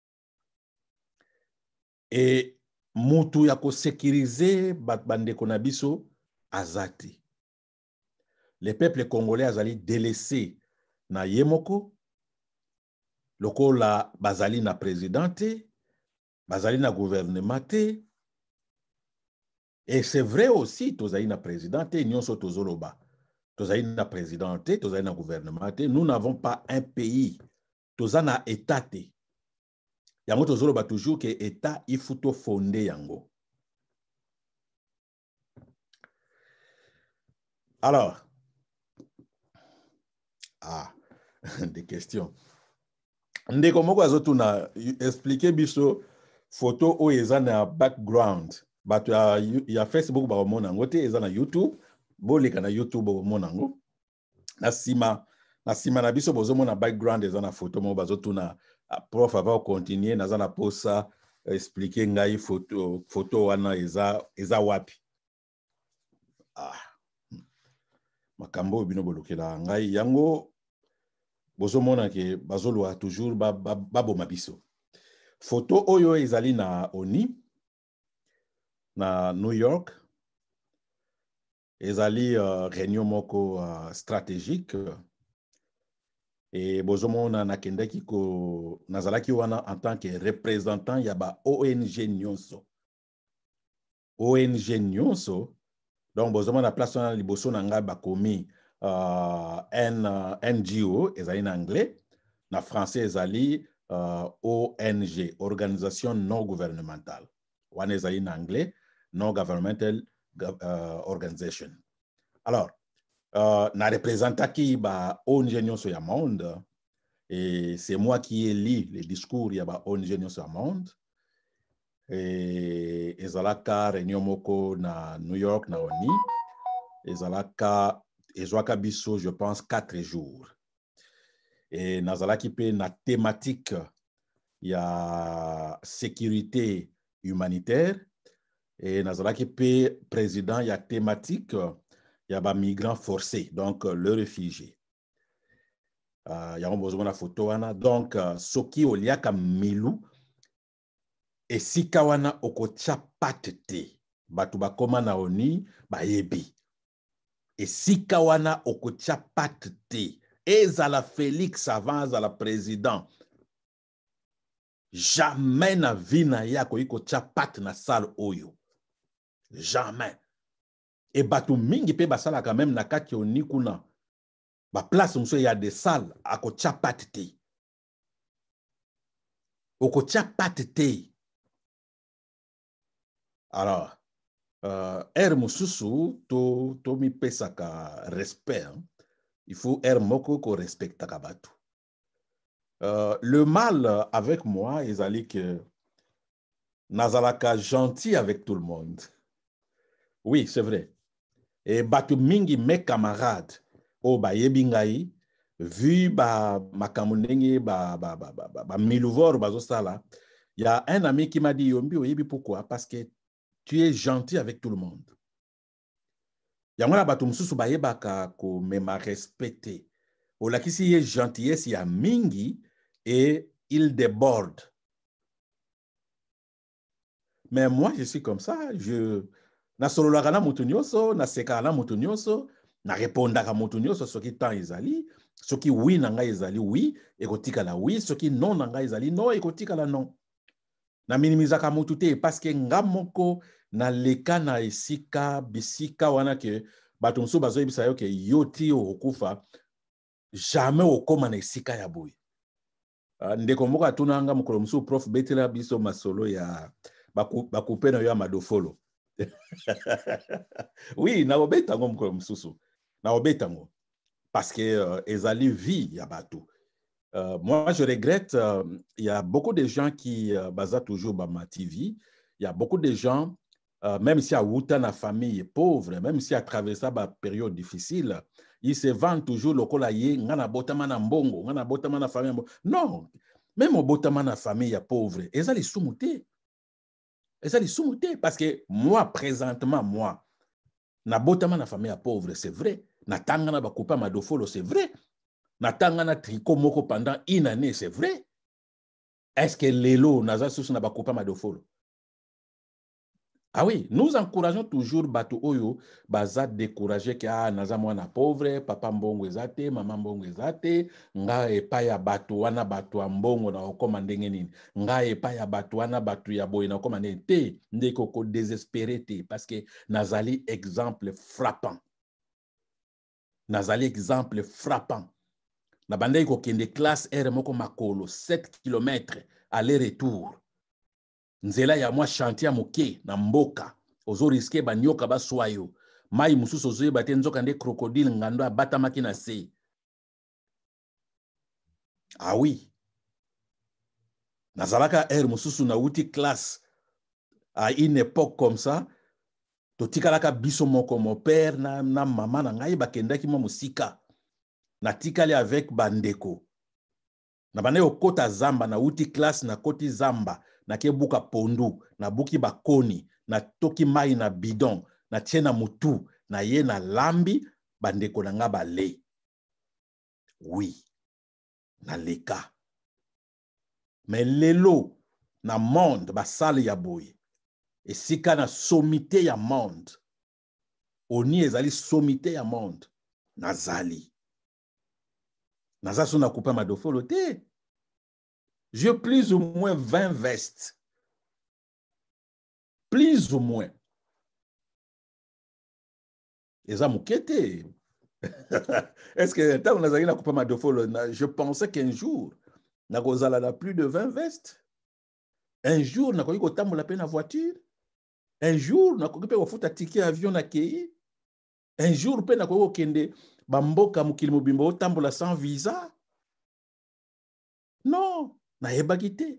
[SPEAKER 1] Et mutu ya ko sécuriser bandeko na biso azati. Le peuple congolais azali délaissé na yemoko, loko la bazali na présidente, bazali na gouvernementé. Et c'est vrai aussi, tozali na présidente, nyonso tozoloba. Tozali na présidente, tozali na gouvernementé. Nous n'avons pas un pays. Tozali na état. Yango tozoloba toujours que état il faut fonder yango. Alors, des questions. Ndeko moko azotuna expliquer biso photo o eza na background. Bato ya Facebook ba omona ngo te eza na YouTube. Boleka na YouTube ba omona ngo. Na sima na biso bozomona background eza na photo mo bazotuna prof va continuer na za na posa expliquer ngai photo wana eza wapi. Makambo bino bolokela ngai yango bozomona ke bazolwa toujours baboma biso. Photo oyo ezali na ONU na New York. Ezali réunion moko stratégique. Et bozomona nakendaki ko nazalaki wana en tant que représentant ya ba ONG nyonso. ONG nyonso. Donc bozomona place wana liboso na ngai bakomi NGO ezali na anglais, na français ezali ONG, organisation non gouvernementale. Wana ezali na anglais, non governmental organization. Alors, na représentaki ba ONG nyonso ya monde, et c'est moi qui ai lu les discours ya ba ONG nyonso ya monde. Et ezalaka réunion moko na New York na ONU. Ezalaka ezwaka biso, je pense, 4 jours. Et nazalaki pe na thématique ya sécurité humanitaire. Et nazalaki pe président ya thématique ya ba migrants forcés, donc le réfugié. Yango bozomona photo wana. Donc soki oliaka milu esika wana okotia pate te, batu bakoma na ONU bayebi. Esika wana okotia pate te, ezala Félix avant azala président, jamais na vie na ya koyiko tia pate na salle oyo. Jamais. Et batu mingi pe basala quand même na kati ONU kuna. Ba place mso ya des salles akotia pate te. Okotia pate te. Alors, mususu to mi pesaka respect. Hein? Il faut moko ko respecta kabatu. Le mal avec moi, ezali que nazalaka gentil avec tout le monde. Oui, c'est vrai. Et batu mingi mes camarades o ba yebingai vu ba makamunenge ba miluvor bazo sala. Il y a un ami qui m'a dit Yombi oyebi pourquoi? Parce que tu es gentil avec tout le monde. Yangona batu mususu ba yebaka ko mema respecter. olakisi ye gentillesse ya mingi et il déborde. Mais moi, je suis comme ça. Na sololaka na mutu nyonso, na sekaka na mutu nyonso, na répondaka mutu nyonso soki temps ezali, soki oui na ngai ezali oui, ekotikala oui, soki non na ngai ezali non, ekotikala non. Na minimizaka mutu te parce que nga moko na leka na esika bisika wana ke bato mosusu bazoyebisa yo ke yo ti okufa jamais okoma na esika ya boye. Ndeko moko atunanga mokolo mosusu prof betela biso masolo ya bakupe na yo ya madofolo. Oui, na obetango mokolo mosusu. Na obetango. Parce que ezali vie ya bato. Moi, je regrette, il y a beaucoup de gens qui basent toujours ma TV. Il y a beaucoup de gens, même si à Wuta, la famille est pauvre, même si à traverser la période difficile, ils se vendent toujours le colaye, ngana botamana mbongo, ngana botamana famille. Non, même au botamana famille est pauvre. Et ça les soumouté. Et ça les soumouté. Parce que moi, présentement, moi, na botamana famille est pauvre, c'est vrai. Na tangana bakupa madofolo, c'est vrai. Natangana tricot moko pendant une année, c'est vrai. Est-ce que l'élo naza sous na bakopa madofolo? Ah oui, nous encourageons toujours bato oyo baza décourager que naza mwana pauvre, papa mbongo ezate, maman mbongo ezate, nga epa ya bato wana bato ya mbongo na okoma ndenge nini. Nga epa ya bato wana bato ya boye na okoma ndenge te, ndeko ko désespéré te parce que nazali exemple frappant. Nazali exemple frappant. Na bandai ko kende classe R moko makolo 7 km aller-retour. Nzela ya mwa chantier moke na mboka. Ozo riske banyoka baswayo. Mai mususu ozo yebate nzoka nde crocodile ngando abatamaki na se. Ah oui. Nazalaka R mususu na uti classe à une époque comme ça. Totikalaka biso moko mon père na maman na ngai bakendaki mo musika. Na tikali avec bandeko. Na bane okota zamba na uti classe na koti zamba na kebuka pondu na buki bakoni na toki mai na bidon na tiena mutu na ye na lambi bandeko na nga bale. Oui, na leka. Mais lelo na monde basali ya boye. Esika na sommité ya monde. Oni ezali sommité ya monde. Nazali. Nazasu na coupa madofolo te. J'ai plus ou moins 20 vestes. Plus ou moins. Eza mukete. Est-ce que tant nazali na coupa madofolo, je pensais qu'un jour, na kozala na plus de 20 vestes. Un jour, na koki kotambola pe na voiture. Un jour, na koki pe kofuta ticket avion na kei. Un jour, pe na koki kokende bamboka mukili mobimbo otambola sans visa. Non, na yebaki te.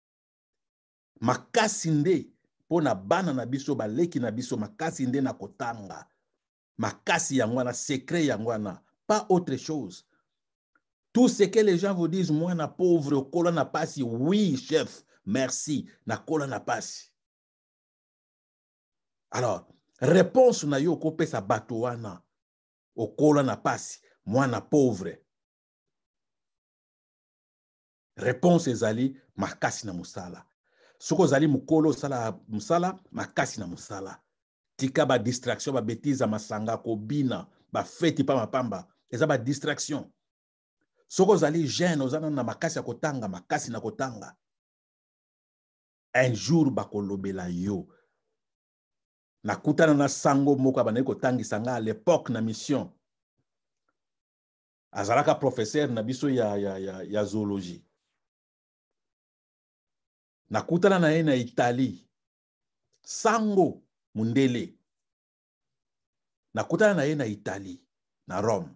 [SPEAKER 1] Makasi nde pona bana na biso baleki na biso makasi nde na kotanga. Makasi yangwana, secret yangwana, pas autre chose. Tout ce que les gens vous disent, moi na pauvre, kola na pasi, oui chef, merci, na kola na pasi. Alors, réponse na yo kope sa batowana, okola na pasi, moi na pauvre. Réponse ezali, makasi na musala. Soko zali mukolo sala musala, makasi na musala. Tika ba distraction, ba bêtise masanga kobina, ba feti pa mapamba, eza ba distraction. Soko zali jeune ozana na makasi ya kotanga, makasi na kotanga. Un jour bakolobela yo. Nakutana na sango moko abane kotangisa nga à l'époque na mission. Azalaka professeur na biso ya zoologie. Nakutana na ye na Italie. Sango Mundele. Nakutana na ye na Italie, na Rome.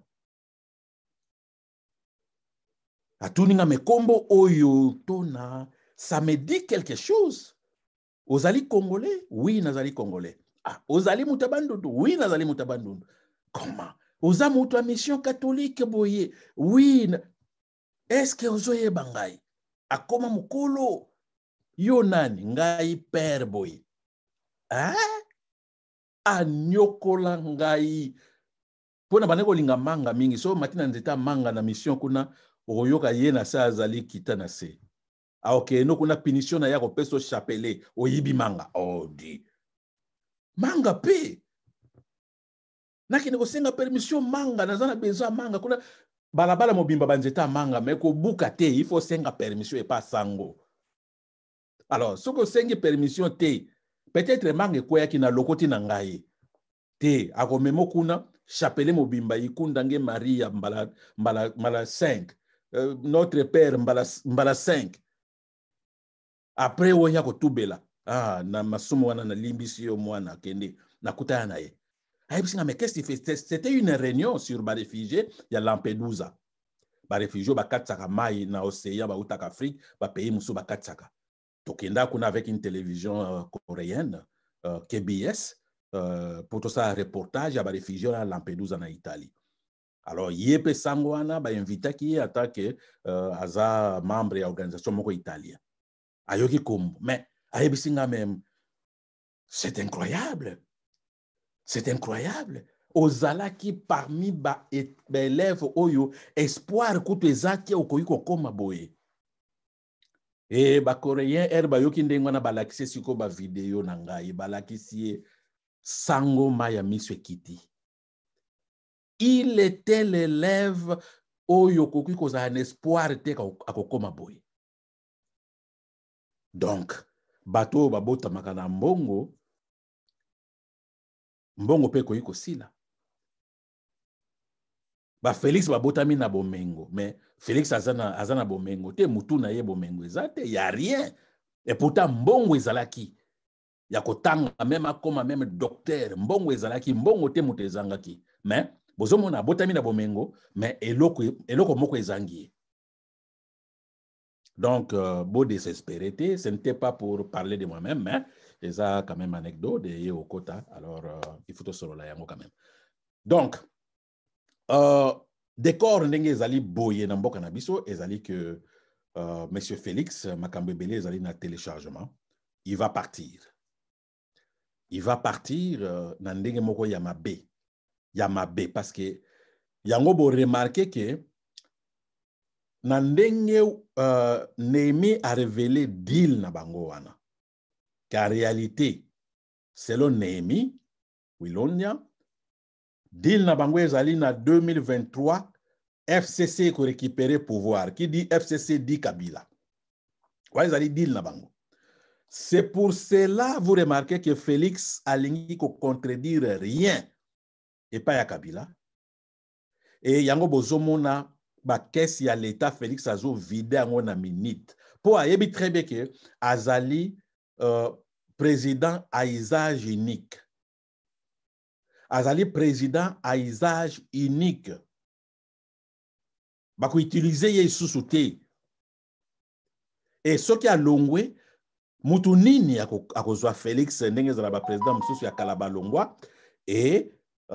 [SPEAKER 1] Atuninga mekombo oyo tona, ça me dit quelque chose. Ozali congolais? Oui, nazali congolais. Ah, ozali mutabandundu? Oui, nazali mutabandundu. Comment? Oza mutu a mission catholique boye? Oui. Est-ce que ozoye bangai? Akoma mukolo? Yo nani? Ngai père boye. Ah? Anyokola ngai Pona baneko linga manga mingi so matina nzeta manga na mission kuna oyoka ye na sa azali kita na se. Ah ok no kuna punition na ya ko peso chapelet oyibi manga. Oh di. Manga pe. Naki neko senga permission manga nazana besoin manga kuna balabala mobimba banzeta manga mais ko buka te il faut senga permission et pas sango. Alors soko sengi permission te peut-être manga ko yaki na lokoti na ngai. Te akomemo kuna chapelet mobimba ikundange Maria mbala 5 notre père mbala 5 après oya ko tubela na masumu wana na limbisi yo mwana kende na kutana na ye ayibisinga mais qu'est-ce qu'il fait c'était une réunion sur ba réfugiés ya Lampedusa ba réfugiés bakatsaka mai na océan ba utaka Afrique ba pays musu bakatsaka tokenda kuna avec une télévision coréenne KBS pour tout ça reportage à réfugiés à Lampedusa na Italie. Alors yépe sangwana ba invita qui attaque aza membre de l'organisation moko italien. Ayoki kombo mais ayebisinga même c'est incroyable. C'est incroyable. Ozalaki parmi ba élèves oyo espoir kutu ezaki okoyiko koma boye. Et ba coréen ba yoki ndengwana balakisi siko ba vidéo na ngai balakisi sango maya miswe kiti. Il était l'élève oyo koki koza un espoir te akokoma boye. Donc bato babota makana mbongo pe koyi kosila. Ba Félix babotami na bomengo mais Félix azana bomengo te mutu na ye bomengo ezate y a rien et pourtant mbongo ezalaki ya kotanga même akoma même docteur mbongo ezalaki mbongo te mutu ezangaki mais bozomona botami na bomengo mais eloko moko ezangi. Donc beau désespéré, ce n'était pas pour parler de moi-même mais ça quand même anecdote de Okota alors il faut solo la yango quand même. Donc décor ndenge ezali boye na mboka na biso ezali que monsieur Félix Makambebele ezali na téléchargement, il va partir na ndenge moko ya mabe parce que yango bo remarquer que na ndenge Némi a révélé deal na bango wana qu'en réalité selon Némi Wilonia deal na bango ezali na 2023 FCC ko récupérer pouvoir. Qui dit FCC dit Kabila. Wa ezali deal na bango. C'est pour cela vous remarquez que Félix alingi ko contredire rien et pas ya Kabila. Et yango bozomona ba caisse ya l'état Félix azo vide yango na minute. Pour ayebi très bien que azali président à usage unique. Azali président à usage unique. Bako utiliser ye sous-souté. Et ce qui a longwe, mutu nini akozwa Félix ndenge za ba président mususu ya Kalaba Longwa et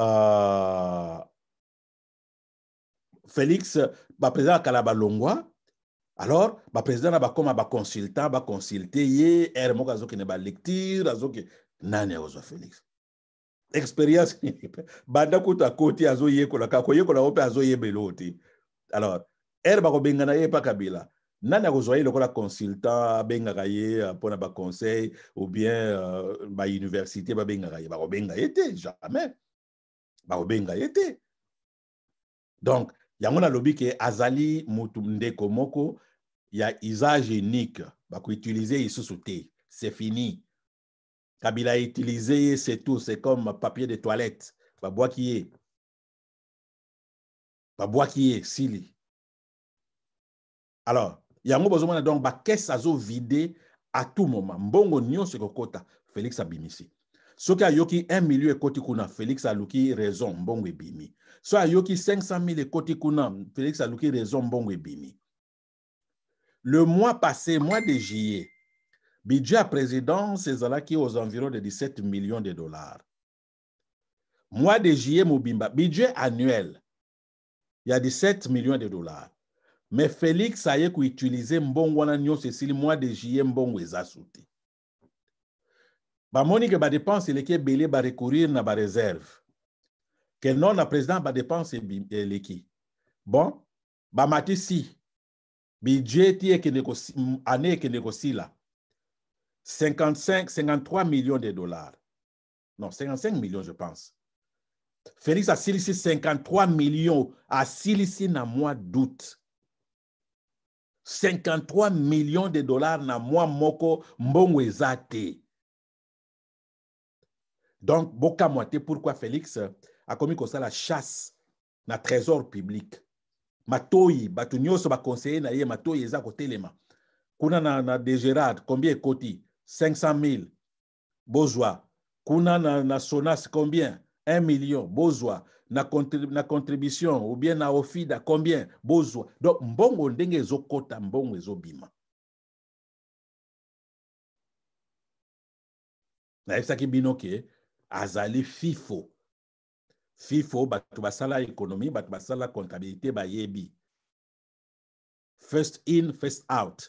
[SPEAKER 1] Félix ba président Kalaba Longwa alors ba président ba koma ba consultant ba consulter ye er moko azoki ne ba lecture azoki nani akozwa Félix expérience banda kuta koti azo yekola ka ko yekola ope azo yebeloti. Alors er ba ko bengana ye pa Kabila nani akozwa ye lokola consultant bengaka ye pona ba conseil ou bien ba université ba bengaka ye ba ko benga yete jamais ba ko benga yete. Donc yango na lobi ke azali mutu ndeko moko ya usage unique ba ko utiliser isusu te, c'est fini. Kabila a utilisé, c'est tout, c'est comme papier de toilette. Ba bois qui est, sili. Alors, yango bozomona donc ba caisse azo vide à tout moment. Mbongo nyonso kokota Félix abimisi. Soki ayoki 1 million ekoti kuna Félix aluki raison mbongo ebimi. So ayoki 500 000 ekoti kuna Félix aluki raison mbongo ebimi. Le mois passé, mois de juillet, budget à présidence ezalaki aux environs de 17 millions de dollars. Mois de juillet mobimba, budget annuel, il y a 17 millions de dollars. Mais Félix a utilisé mbongo wana nyonso esili mois de juillet mbongo ezasuti. Ba moni que ba dépense eleke belé ba recourir na ba réserve. que non na président ba dépense leki. Bon, ba mati si budget qui est que année que négocie là 53 millions de dollars. Non, 55 millions je pense. Félix a silisi 53 millions à silisi na mois d'août. 53 millions de dollars na mois moko mbongo ezate. Donc, boka moite pourquoi Félix a commis comme ça la chasse na trésor public. Matoyi, batu nyoso ba conseiller na ye matoyi eza kotelema. Kuna na de Gérard, combien ekoti? 500 000. Bozwa. Kuna na Sonas, combien? 1 million. Bozwa. Na contribution, ou bien na Ofida, combien? Bozwa. Donc, mbongo ndenge ezokota, mbongo ezobima. Na efsaki binoke, azali FIFO. FIFO, batu basala économie, batu basala comptabilité, ba yebi. First in, first out.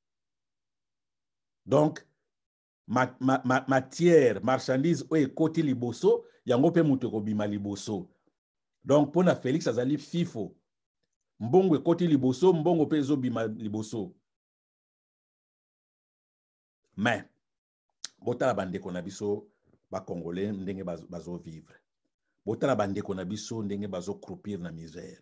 [SPEAKER 1] Donc, matière, marchandise, ou ekoti liboso, yango pe mutu kobima liboso. Donc, pour na Félix azali FIFO. Mbongo ekoti liboso, mbongo pe ezobima liboso. Mais, botala bandeko na biso, ba Congolais, ndenge bazo vivre. Botala bandeko na biso, ndenge bazo croupir na misère.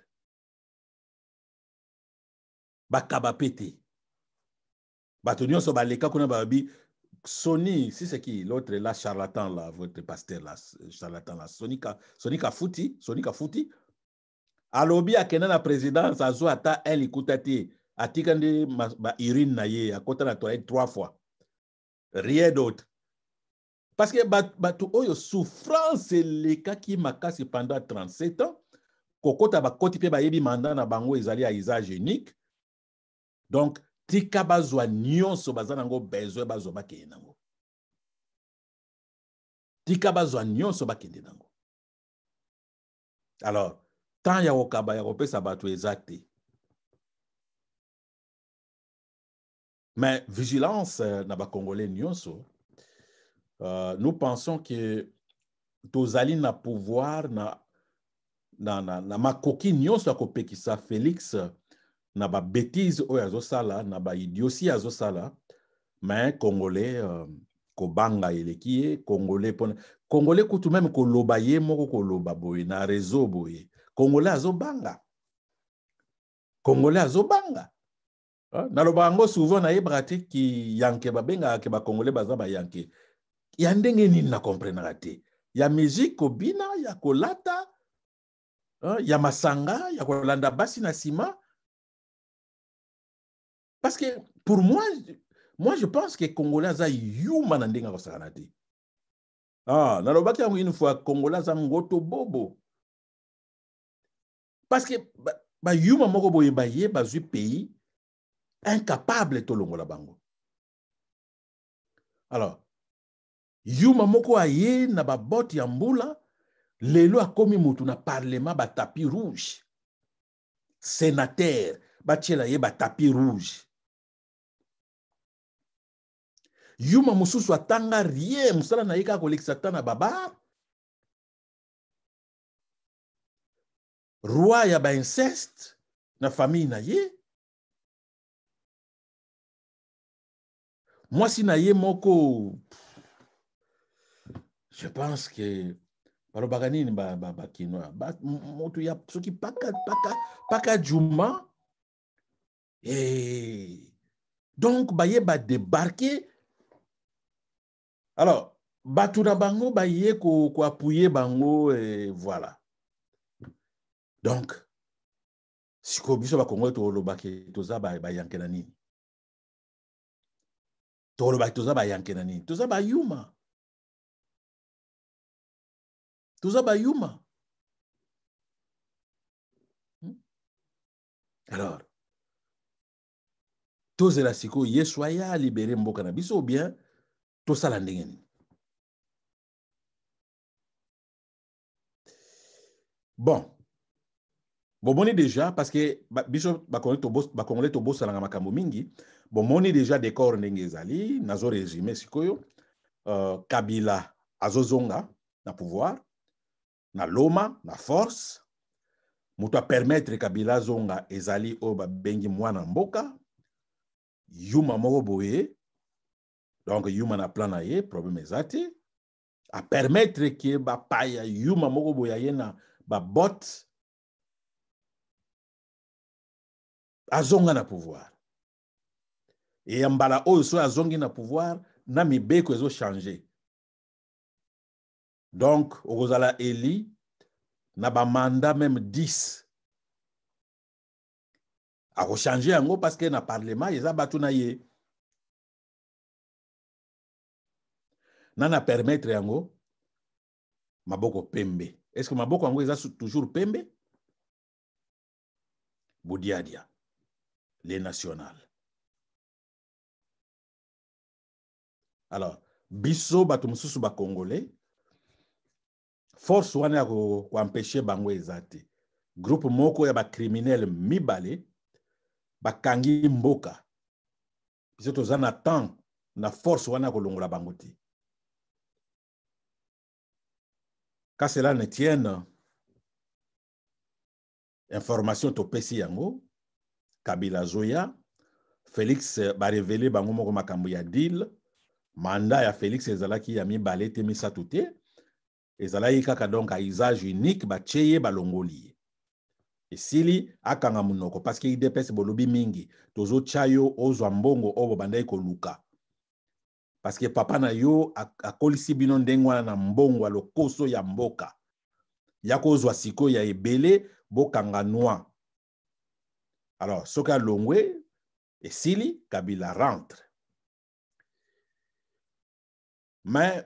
[SPEAKER 1] Bakaba pete. Bato nyonso baleka kuna babi Sony, si c'est qui l'autre là charlatan là, votre pasteur là, charlatan là, Sony Kafuti. Alobi akena na présidence azo ata elikutati atikande ba Irine na ye akota na toilette 3 fois. Rien d'autre. Parce que bato oyo souffrance leka ki makasi pendant 37 ans, kokota ba koti pe ba yebi mandat na bango ezali à usage unique. Donc tika bazwa nyonso bazana ngo besoin bazwa bakende nango. Tika bazwa nyonso bakende nango. Alors, tant ya okaba ya kopesa bato exacte. Mais vigilance na ba Congolais nyonso, nous pensons que tozali na pouvoir na makoki nyonso akopekisa Félix na ba bêtise oyo azosala na ba idiotie azosala, mais Congolais kobanga eleki ye, Congolais kutu même koloba ye moko koloba boye na réseau boye. Congolais azobanga. Na lobango souvent na yebrate ki yanke babenga ke ba Congolais baza ba yanke. Ya ndenge nini na comprendre te. Ya musique kobina, ya kolata, ya masanga, ya kolanda basi na sima. Parce que pour moi je pense que Congolais za yuma na ndenga kosakana te. Na lobaki yango une fois Congolais za ngoto bobo. Parce que ba yuma moko boye ba ye bazui pays incapable to longola bango. Alors, yuma moko aye na ba boti ya mbula, lelo akomi mutu na parlement ba tapis rouge. Sénateur, ba tchela ye ba tapis rouge. Yuma mususu atanga rien, musala na yeka kolekisa tana babar. Roi ya ba inceste na famille na ye. Moi si na ye moko, je pense que balobaka nini ba kinois moto ya soki paka juma et donc baye ba débarquer. Alors batu na bango baye ko appuyer bango et voilà. Donc siko biso ba Kongo to lobaki toza ba yanke na nini. To lobaki toza ba yanke na nini. Toza ba yuma. Toza ba yuma. Alors, tozela siko yeswa ya libéré mboka na biso ou bien tosala ndenge nini. Bon, bomoni déjà parce que biso ba Congolais to bossa na makambo mingi, bomoni déjà décor ndenge ezali, nazo résumé sikoyo, Kabila azozonga na pouvoir. na loma na force mutu a permettre Kabila zonga ezali o babengi mwana mboka yuma moko boye donc yuma na plan na ye problème ezate a permettre que bapaya yuma moko boye ye na babot azonga na pouvoir et mbala oyo so azongi na pouvoir na mibeko ezo changer donc okozala eli na ba mandat même 10 ako changer yango parce que na parlement eza batu na ye na permettre yango maboko pembe. Est-ce que maboko yango eza toujours pembe? Boudiadia les nationales. Alors biso batu mususu ba congolais force wana ko empêcher bango ezate groupe moko ya ba criminel mibale bakangi mboka biso toza na temps na force wana ko longola bango te. Quand cela ne tienne information to pesi yango Kabila Zoya Félix ba révélé bango moko makambo ya deal mandat ya Félix ezalaki ya mibale te misatu te ezalaki kaka donc a usage unique ba cheye balongoli esili akanga munoko parce que IDPS bolobi mingi tozo chayo ozwa mbongo obo bandai ko luka parce que papa na yo akolisi bino ndengwana na mbongo lokoso ya mboka yako ozwa siko ya ebele bokanga noa. Alors soka longwe esili Kabila rentre mais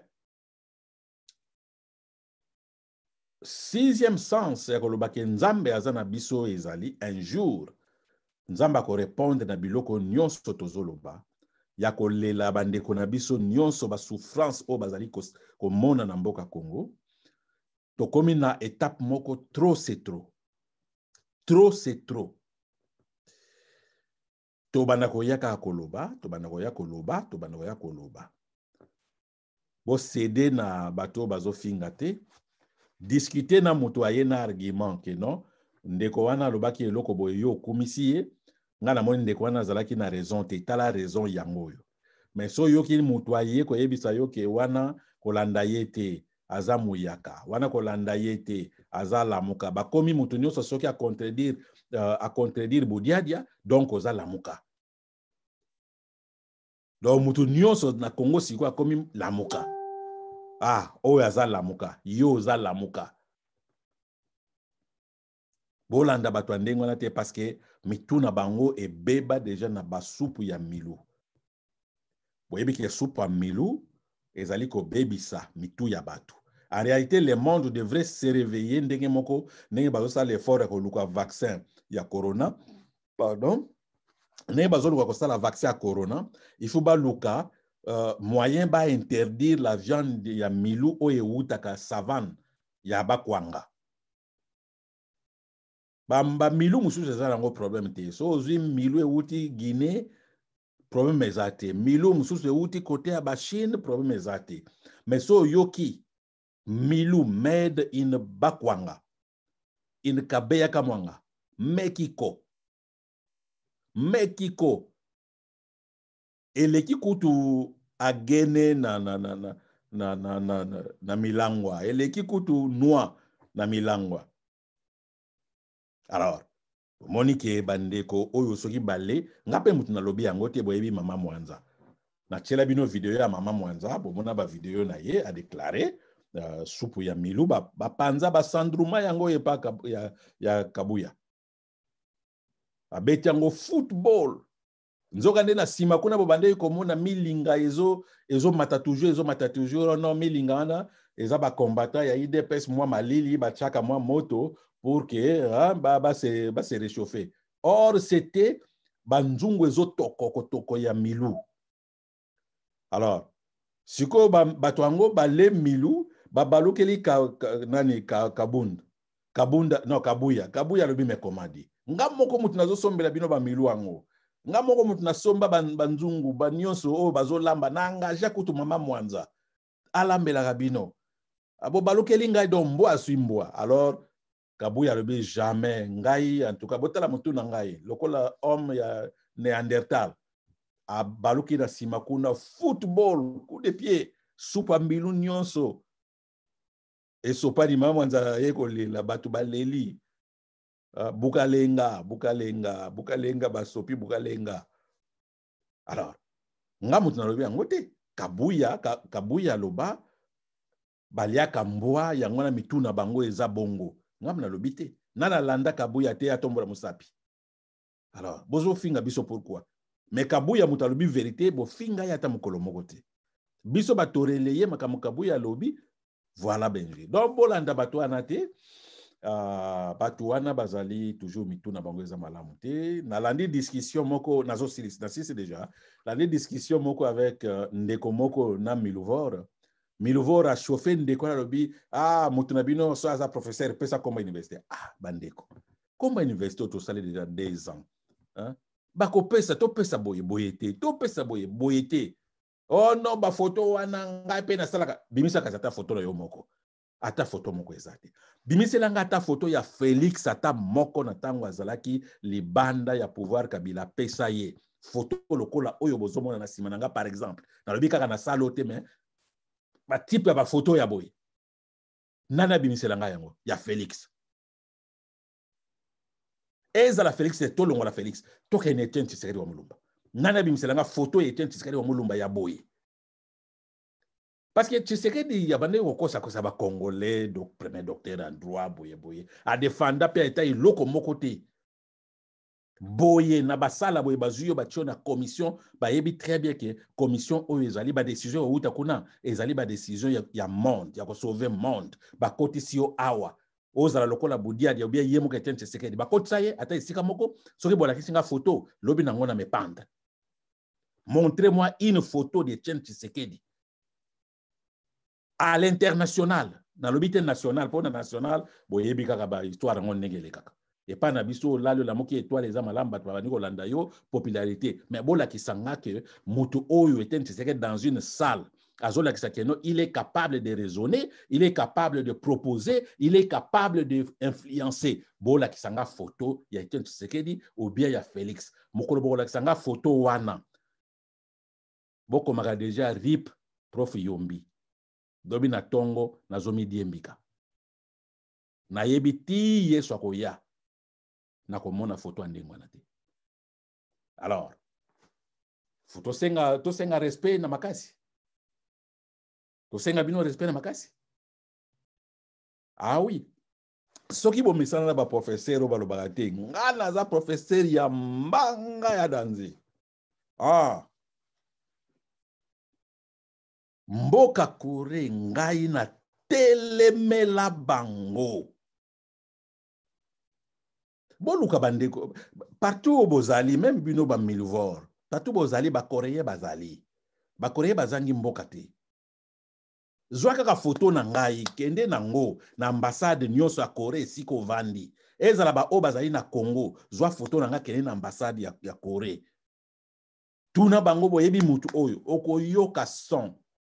[SPEAKER 1] sixième sens ya kolobaki nzambe azana biso ezali un jour nzamba ko répondre na biloko nyonso tozoloba ya kolela bandeko na biso nyonso ba souffrance o bazali ko mona na mboka Congo tokomi na étape moko trop c'est trop tobanda koyaka koloba bo céder na bato bazofinga te discuter na moto aye na argument que non ndeko wana lobaki eloko boye yo komisi ye nga na moni ndeko wana zalaki na raison te tala raison yango yo mais so yo ki moto aye ko yebisa yo ke wana kolanda ye te aza muyaka wana kolanda ye te aza lamuka bakomi moto nyonso soki a contredire Boudiadia donc oza lamuka donc moto nyonso na Congo siko akomi lamuka oyo aza lamuka yo oza lamuka bolanda bato ndenge wana te parce que mituna bango ebeba déjà na basupu ya milu boyebi ke supu ya milu ezali ko bebisa mitu ya bato. En réalité le monde devrait se réveiller ndenge moko ndenge bazosa l'effort ya koluka vaccin ya corona ndenge bazoluka kosala vaccin ya corona il faut baluka moyen ba interdire la viande ya milu oyo eutaka savane ya bakwanga ba milu mususu eza nango problème te so ozwi milu euti Guinée problème ezate milu mususu euti côté ya Chine problème ezate mais so yoki milu made in bakwanga in Kabeya Kamwanga Mexico eleki kutu agene na milangwa eleki kutu noa na milangwa. Alors monike bandeko oyo soki bale ngape mutu na lobi yango te boyebi mama Mwanza na tshela bino video ya mama Mwanza bomona ba video na ye a déclaré supu ya milu bapanza basandruma yango epa ya Kabuya abeti yango football nzoka nde na sima kuna bobande komona milinga ezo mata toujours non milinga wana eza ba combattant ya IDPS mwa malili bachaka mwa moto pour que ba se réchauffer. Or c'était banzungu ezo toko ya milu. Alors siko bato yango bale milu babalukeli Kabuya lobi me komadi nga moko mutu nazo sombela bino ba milu yango nga moko mutu na somba banzungu ba nyonso o bazolamba na engagé kutu mama Mwanza alambela bino abo balukeli ngai do mbwa asui mbwa. Alors Kabuya alobi jamais ngai en tout cas botala mutu na ngai lokola homme ya Néandertal a baluki na sima kuna football coup de pied supa mbilu nyonso esopani mama nzala yekolela batu baleli bukalenga basopi bukalenga. Alors nga mutu nalobi yango te. Kabuya loba baliaka mbwa yango na mituna bango eza bongo. Ngam na lobi te. Nana landa Kabuya te atombola musapi. Alors, bozo finga biso pourquoi? Mais Kabuya mutu alobi vérité, bo finga yata mukolo moko te. Biso batoreleye makamu Kabuya lobi, voilà benji. Donc, bolanda bato anate, bato wana bazali toujours mituna bango eza malamu te. Nalandi discussion moko, nazo silis, nasisi déjà, landi discussion moko avec ndeko moko na Miluvor. Miluvor a chauffé ndeko na lobi, mutu na bino so aza professeur pesa komba université. Bandeko. Komba université to sali déjà 2 ans. Hein? Bako pesa to pesa boyete, to pesa boyete. Oh non, ba photo wana ngai pe na salaka. Bimisa kazata photo na yo moko. Ata photo moko ezate. Bimisela nga ata photo ya Félix ata moko na tango azalaki libanda ya pouvoir Kabila pesa ye. Photo lokola oyo bozomona na sima nanga par exemple. Na lobi kaka na salote mais ba type ya ba photo ya boy. Nana bimisela nga yango ya Félix. Eza la Félix to longo la Félix. To kene Etienne Tshisekedi wa Mulumba. Nana bimisela nga photo ya Etienne Tshisekedi wa Mulumba ya boy. Parce que Tshisekedi yabande kokosa kosa ba Congolais donc premier docteur en droit boye a défendre pe eta iloko moko te. Boye na basala boye bazuyo batio na commission ba yebi très bien que commission oyo ezali ba décision outa kuna ezali ba décision ya monde ya ko sauver monde ba kotisi yo awa ozala lokola budia ya bien yemo Etienne Tshisekedi ba kotisa ye ata isika moko soki bola kisinga photo lobi nango na mepanda. Montrez-moi une photo de Etienne Tshisekedi à l'international, dans l'obité national, pour le national, boyebi kaka ba histoire ngon negele kaka. Et pas na biso lalo la moki étoile les amalamba ba niko landa yo popularité. Mais bola kisanga que mutu oyo Etienne Tshisekedi dans une salle, azola kisakeno, il est capable de raisonner, il est capable de proposer, il est capable de influencer. Bola kisanga photo ya Etienne Tshisekedi ou bien ya Félix. Mokolo bola kisanga photo wana. Boko maka déjà RIP prof Yombi. Dobi na tongo na zomi diembika. Na yebi ti yeso akoya. Na komona photo andengwa na te. Alors, to senga respect na makasi. To senga bino respect na makasi. Ah oui. Soki bo misana na ba professeur ba lobaka te. Ngana za professeur ya mbanga ya danzi. Mboka kure ngai na telemela bango. Boluka bandeko. Partout au Bozali, même bino ba Milvor. Partout Bozali, ba Koreyen bazali. Ba Koreyen bazangi mboka te. Zwa kaka photo na ngai, kende nango, na ambassade nyonso ya Kore siko vandi. Ezala ba o bazali na Congo, zwa photo na nga kende na ambassade ya Kore. Tuna bango boyebi mutu oyo, okoyoka son.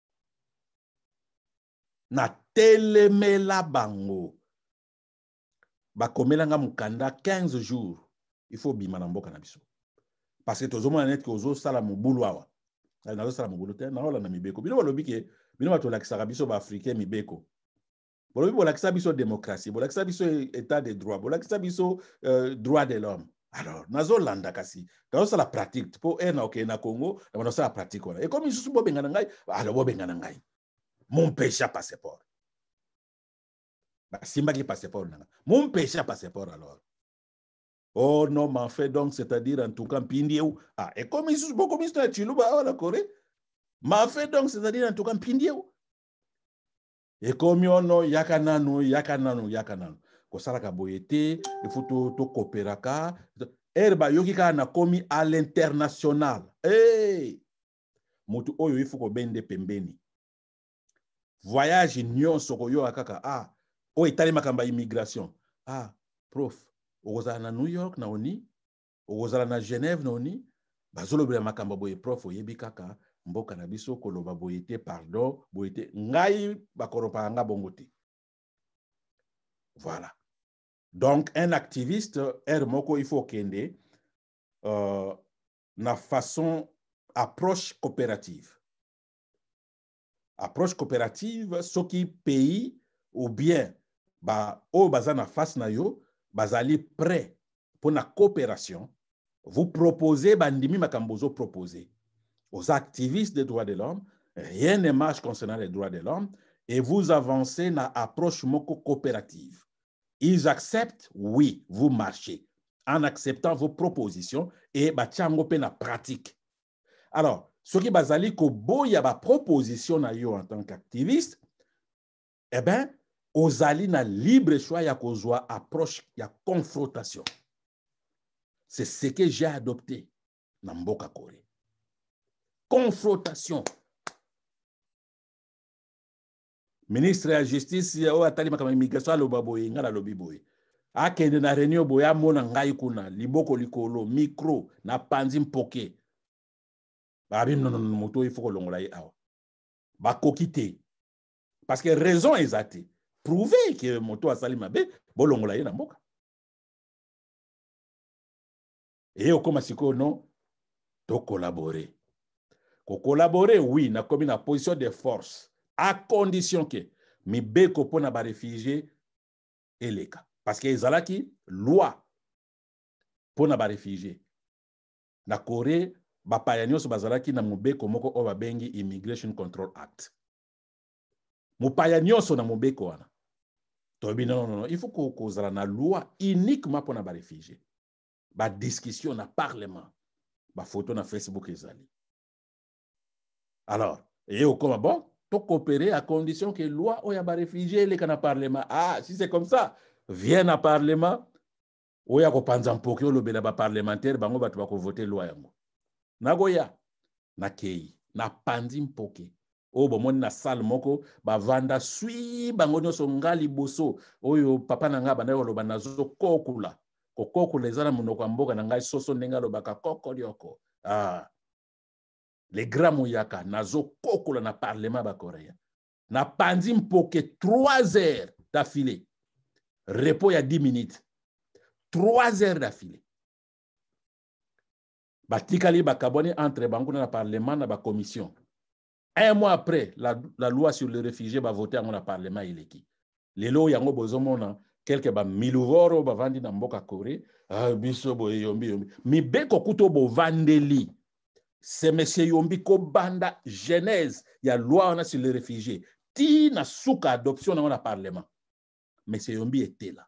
[SPEAKER 1] Na telemela bango. Bakomela nga mukanda 15 jours. Il faut bima na mboka na biso. Parce que tozomo na net que ozo sala mobulu awa. Nazo sala mobulu te na ola na mibeko. Bino balobi ke bino bato lakisa biso ba africain mibeko. Bolobi bolakisa biso démocratie, bolakisa biso état de droit, bolakisa biso droit de l'homme. Alors, nazo landa kasi. Nazo sala pratique po na ok na Congo, nazo sala pratique ona. Et comme isusu bo benga na ngai, alors bo benga na ngai. Mon péché passeport. Simba qui passeport. Mon péché passeport alors. Oh non, mais en fait, donc, c'est-à-dire en tout cas, Pindiou. Et comme ils sont beaucoup mis dans Chiluba, la Corée. Mais en fait, donc, c'est-à-dire en tout cas, Pindiou. Et comme yon yakanano. Kosala kaboyete, il faut to coopéraka. Erba yokika na komi à l'international. Hey! Mutu oyo il faut ko bende pembeni. Voyage nyon sokoyo akaka o itali makamba immigration. Prof, ozala na New York na oni, ozala na Genève na oni, bazolo bela makamba boye prof oyebi kaka mboka na biso koloba boyete pardon boyete ngai bakoropa nga bongote. Voilà. Donc un activiste moko il faut kende na façon approche coopérative. Approche coopérative ce qui pays ou bien o bazana face na yo bazali prêt pour la coopération. Vous proposez bandimi makambozo proposer aux activistes des droits de l'homme, rien ne marche concernant les droits de l'homme, et vous avancez dans approche moko coopérative. Ils acceptent, oui, vous marchez, en acceptant vos propositions et batiango pe na pratique. Alors, ce qui bazali ko boya ba proposition na yo en tant qu'activiste, eh ben, ozali na libre choix ya kozwa approche ya confrontation. C'est ce que j'ai adopté dans Mboka Corée. Confrontation. Ministre de la Justice, atali makama immigration aloba boye ngala lobi boye. Akende na réunion boya mona ngai kuna liboko likolo micro na panzi mpoke. Babi non moto il faut que longola yi awa. Ba kokite. Parce que raison exacte. Prouver que moto asali mabe bo longola yi na mboka. Et au comme siko non to collaborer. Ko collaborer oui na comme na position de force. À condition que mi beko pona ba réfugié eleka parce que ezalaki loi pona ba réfugié na Corée ba payanyoso bazalaki na mubeko moko o ba bengi Immigration Control Act mu payanyoso na mubeko wana to bi non il faut ko zala na loi uniquement pona ba réfugié ba discussion na parlement ba photo na Facebook ezali alors et au comme bon coopérer à condition que loi ou yaba réfugié les kana parlement. Ah, si c'est comme ça, viens à parlement ou ya ko panza mpoke o lobela ba parlementaire bango batu ba ko voter loi yango. Nagoya na kei na panzi mpoke. O bomoni na salle moko ba vanda sui bango nyoso ngali boso oyo papa na nga bana loba nazo kokula. Ko kokula ezala monoko mboka na ngai soso ndenga lobaka kokolioko. Ah. Les grands mouyaka, nazo kokola na parlement ba Coréen. Na panzi mpoke 3 heures d'affilée. Repos ya 10 minutes. 3 heures d'affilée. Batikali bakaboni entre bango na parlement na ba commission. 1 mois après, la loi sur les réfugiés va voter en parlement ileki. Lelo yango bozomona quelque ba miluvoro ba vandi na mboka Corée. Ah biso boye yombi. Mi beko kuto bo vandeli. C'est M. Yombi Kobanda, genèse, il y a loi sur les réfugiés. Ti na souka adoption dans le parlement. M. Yombi était là.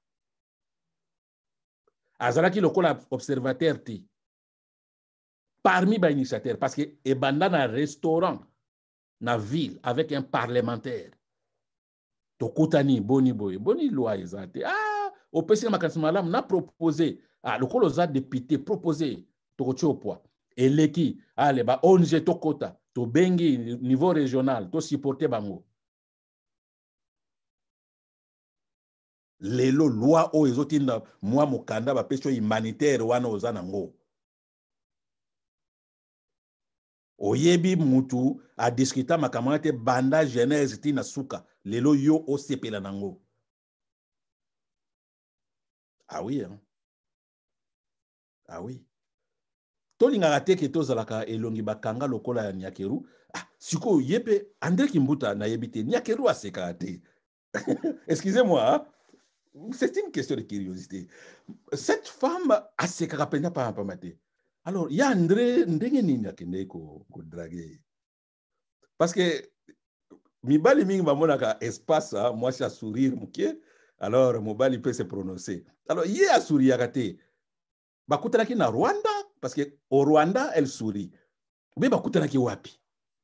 [SPEAKER 1] Azalaki le observateur ti. Parmi les initiateurs, parce que Ebanda na restaurant, na ville, avec un parlementaire. Tokutani, boni boy, boni loi ezate. Ah, au PC Makansmalam n'a proposé, ah, le colosa député proposé, Tokochi au poids. Et l'équipe, allez, bah, ONG Tokota, to bengi niveau régional, to supporter bango. Lelo loi o ezotinda moi mukanda ba peso humanitaire wana ozanango. Oyebi mutu a discuta makamate banda genèse tina suka, lelo yo o sepela nango. Ah oui, hein? Ah oui. Tolinga teke tozalaka elongi bakanga lokola ya Nyakeru. Ah, siko yepe André Kimbuta na yebite Nyakeru aseka te. Excusez-moi, hein? C'est une question de curiosité. Cette femme aseka kapenda pa mate. Alors, ya André ndenge nini akende ko draguer. Parce que mibali mingi bamonaka espace, moi c'est à sourire muke. Alors mobali peut se prononcer. Alors, yé a sourire akate. Bakutanaki na Rwanda parce que au Rwanda elle sourit. Mais bakutanaki wapi.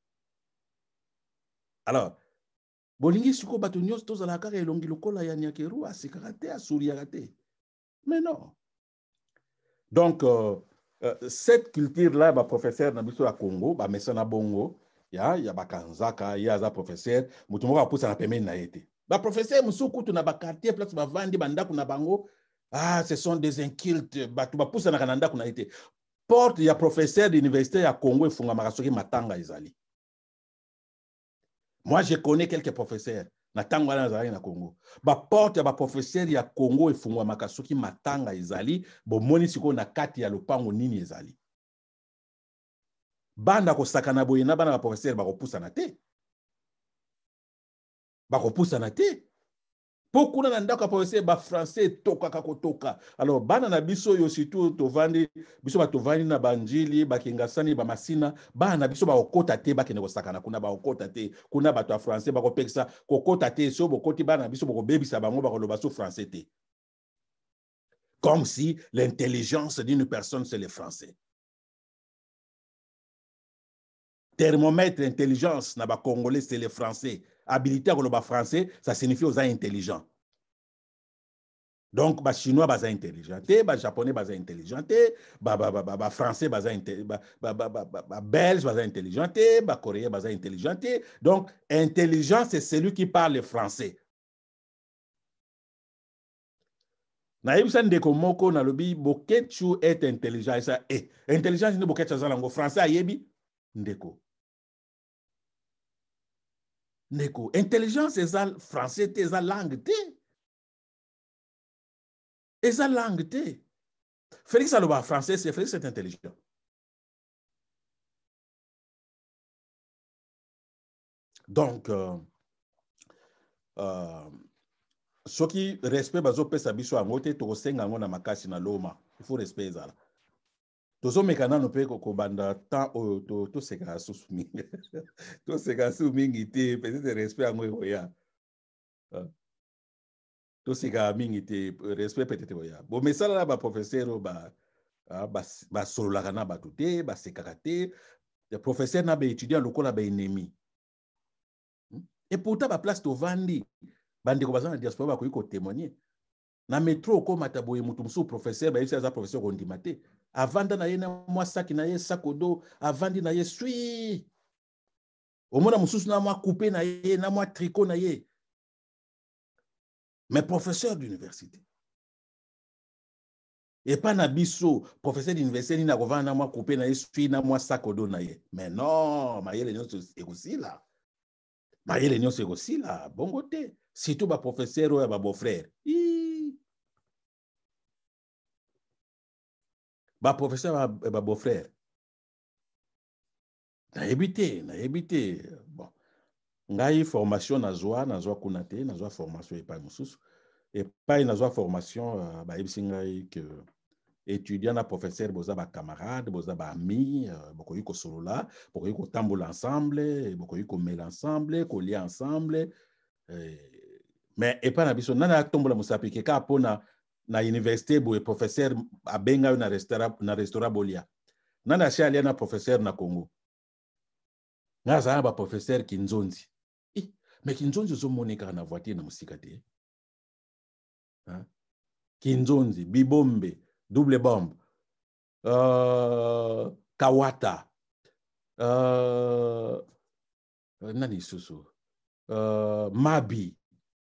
[SPEAKER 1] Alors bolingi suko bato nyos tozala kaka elongi lokola ya Nyakeru asekakate asuriakate. Mais non. Donc cette culture là ba professeur na biso ya Congo ba mesana bongo ya bakanzaka ya za professeur mutu moko apusa na pembeni na yete. Ba professeur musuku tu na ba quartier place ba vandi banda kuna bango. Ah, ce sont des incultes. Batu bapusa na kananda kuna ite. Porte ya professeur d'université ya Congo efunga makasoki matanga ezali. Moi, je connais quelques professeurs. Na tango na Congo. Ba porte ya ba professeur ya Congo efungwa makasuki matanga ezali, bo moni siko na kati ya lopango nini ezali. Banda ko sakana boye na bana ba professeur ba kopusa na te. Ba kopusa na te. Pokuna na ndako professeur ba français toka kakotoka. Alors bana na biso yo surtout tovandi biso ba tovandi na banjili ba kingasani ba masina bana na biso ba okota te ba kene ko sakana kuna ba okota te kuna ba to français ba ko peksa kokota te so bokoti bana na biso boko bebisa bango ba ko loba so français te. Comme si l'intelligence d'une personne c'est le français. Thermomètre intelligence na ba congolais c'est le français. Habilité à le français, ça signifie aux intelligents. Donc, les Chinois sont intelligents, les Japonais sont intelligents, les Français sont intelligents, les Belges sont intelligents, les Coréens sont intelligents. Donc, intelligent, c'est celui qui parle français. Naïbsan de Komoko, na lobi, Boketchu est intelligent. Intelligence, c'est Boketchu en français, ayebi, ndeko. Ndeko. Intelligence, c'est ça, français, c'est ça, langue, et ça langue, Félix Aloba français, c'est Félix est intelligent. Donc, ce qui respect bazo pesa biso angote to senga ngona makasi na loma. Il faut respect ça. Tozo mekana no pe ko banda temps to seka susu mingi. To seka susu mingi te peut-être respect ango ya. To seka mingi te respect peut-être ya. Bo mesala la ba professeur ba solo la kana ba tuté ba seka te. Le professeur na ba étudiant lokola ba ennemi. Et pourtant ba place to vandi bande ko bazana diaspora ba ko témoigner. Na métro ko mataboye mutu musu professeur ba yisa za professeur ko ndimate. Avanda na ye na mwa saki na ye sakodo avandi na ye sui. Omona mususu na mwa coupé na ye na mwa tricot na ye. Mais professeur d'université. Et pas na biso professeur d'université ni na ko vanda na mwa coupé na ye sui na mwa sakodo na ye. Mais non, ma yele nyonso aussi là. Ma yele nyonso aussi là, bongo te. Surtout ba professeur ou ba beau-frère. Ba professeur ba beau-frère. Na évité. Bon. Ngai formation nazwa kunate, nazwa formation et pas mususu. Et pas nazwa formation ba ngai que étudiant na professeur boza ba camarade, boza ba ami, boko yiko solola, boko yiko tambola ensemble, boko yiko mêler ensemble, ko lier ensemble. Mais et pas na biso nana tombola musapi ke ka pona na université bo professeur abenga na restaurant bolia. Nana alia na professeur na Congo. Naza ba professeur Kinzonzi. Mais Kinzonzi zo monika na voiture na musika te. Kinzonzi, Bibombe, double bombe. Kawata. Nani susu. Mabi.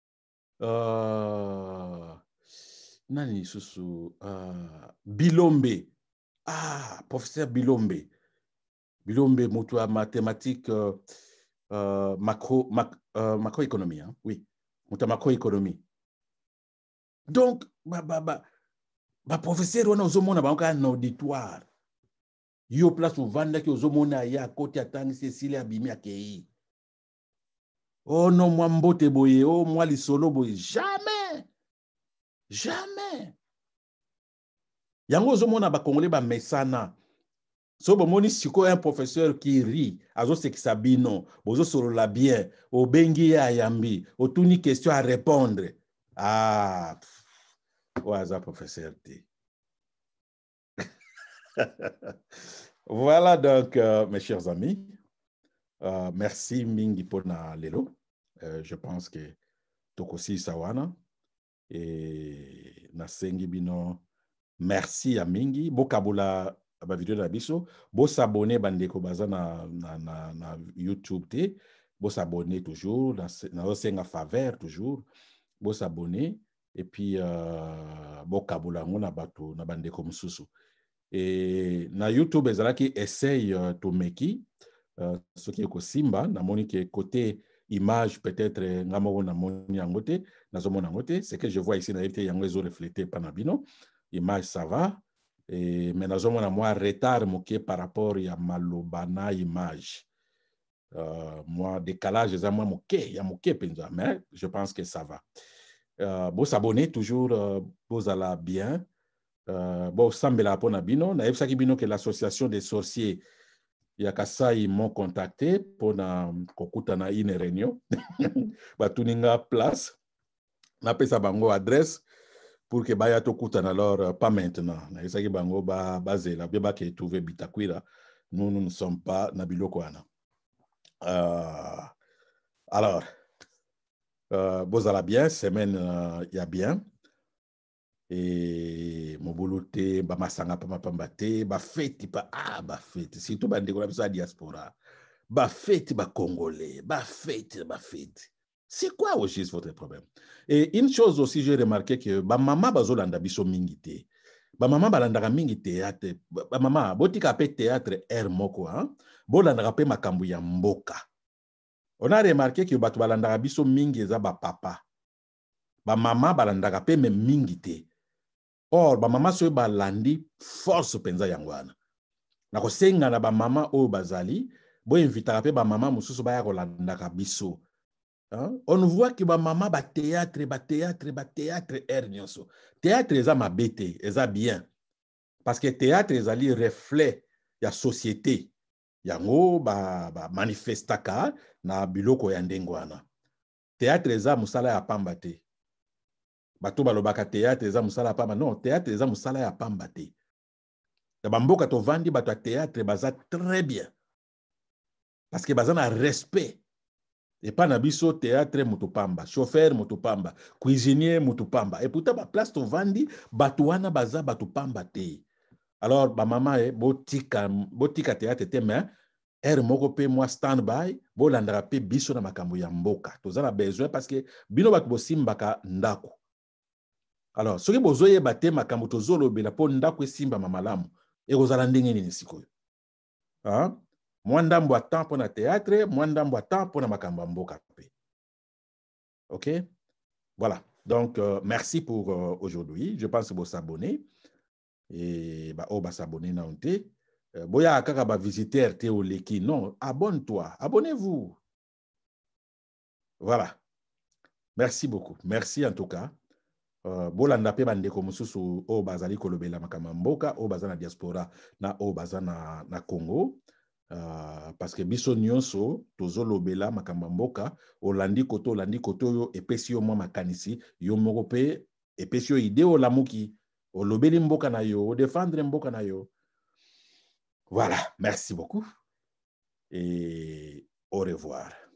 [SPEAKER 1] Nani susu. Bilombe. Professeur Bilombe. Bilombe, moto à mathématiques, macroéconomie, hein? Oui, moto à macroéconomie. Donc, professeur, on a ozomona banka un auditoire. Yo place où vanda ki ozomona ya côté atani Cécile abimi akei. Oh non, moi mbote boye, oh moi lisolo boye, jamais. Jamais. Yango ozomona ba Congolais ba mesana. So bomoni siko un professeur qui rit, azo sekisabino, bozo solo la bien, o bengi ya yambi, o tuni question à répondre. Oaza professeur T. Voilà donc mes chers amis, merci mingi pona lelo. Je pense que tokosi sawana et nasengi bino merci à mingi bokabula ba vidéo na biso bo s'abonner bandeko baza na YouTube te bo s'abonner toujours na senga faveur toujours bo s'abonner et puis bo kabula ngona bato na bandeko mususu et na YouTube ezalaki essaye to meki ce qui est ko simba na moni ke côté image peut-être ce que je vois ici na été yango ezo reflété panabino image ça va et mais nazomona moi retard moké par rapport à maloba na image moi décalage eza moi moké ya moké penza mais je pense que ça va bon s'abonner toujours bozala bien bon sambela pona bino na yebsaki bino que l'association des sorciers ya Kasai m'ont contacté pour kokutana une réunion batuninga place na pesa bango adresse pour que baya to kutana alors pas maintenant na esaki bango bazela ba ke trouver bitakwira nous ne sommes pas na biloko wana alors bozala bien semaine ya bien et mobolote ba masanga pa mapamba te ba fête ba fête surtout ba ndeko na biso diaspora ba fête ba congolais ba fête. C'est quoi au juste votre problème? Et une chose aussi j'ai remarqué que ba mama bazolanda biso mingi te. Ba mama balandaka mingi théâtre. Ba mama botika pe théâtre air moko hein. Bolandaka pe makambu ya mboka. On a remarqué que batu balandaka biso mingi eza ba papa. Ba mama balandaka pe me mingi te. Or, ba mama soyo balandi force penza yangwana. Na kosenga na ba mama o bazali, bo invitaka pe ba mama mususu baya kolandaka biso. On voit que ba mama ba théâtre air nyonso. Théâtre eza mabete, eza bien. Parce que théâtre ezali reflet ya société. Yango ba manifestaka na biloko ya ndengwana. Théâtre eza musala ya pamba te. Bato balobaka théâtre eza musala pamba non théâtre eza musala ya pamba te ya bamboka to vandi bato théâtre baza très bien parce que baza na respect et pas na biso théâtre mutu pamba chauffeur mutu pamba cuisinier mutu pamba et pourtant ba place to vandi bato wana baza bato pamba te alors ba mama botika théâtre te mais moko pe moi stand by bolandaka pe biso na makambo ya mboka toza na besoin parce que bino bato bosimbaka ndako. Alors, ce que vous avez battu, makambo tozolo bela po ndako esimba mamalamu, et vous allez ndenge nini sikoyo. Moi ndambo a temps pour na théâtre, moi ndambo a temps pour na makambo mboka pe. OK? Voilà. Donc, merci pour aujourd'hui. Je pense que vous s'abonner. Et s'abonner na onte. Boya kaka ba visiteur te o leki. Non, abonne-toi. Abonnez-vous. Voilà. Merci beaucoup. Merci en tout cas. Bolanda pe bandeko mususu o bazali kolobela makama mboka o bazana diaspora na o bazana na Congo parce que biso nyonso tozolobela makamba mboka olandi koto yo epesi yo mwa makanisi yo moko pe epesi yo ide o lamuki olobeli mboka na yo o défendre mboka na yo. Voilà, merci beaucoup et au revoir.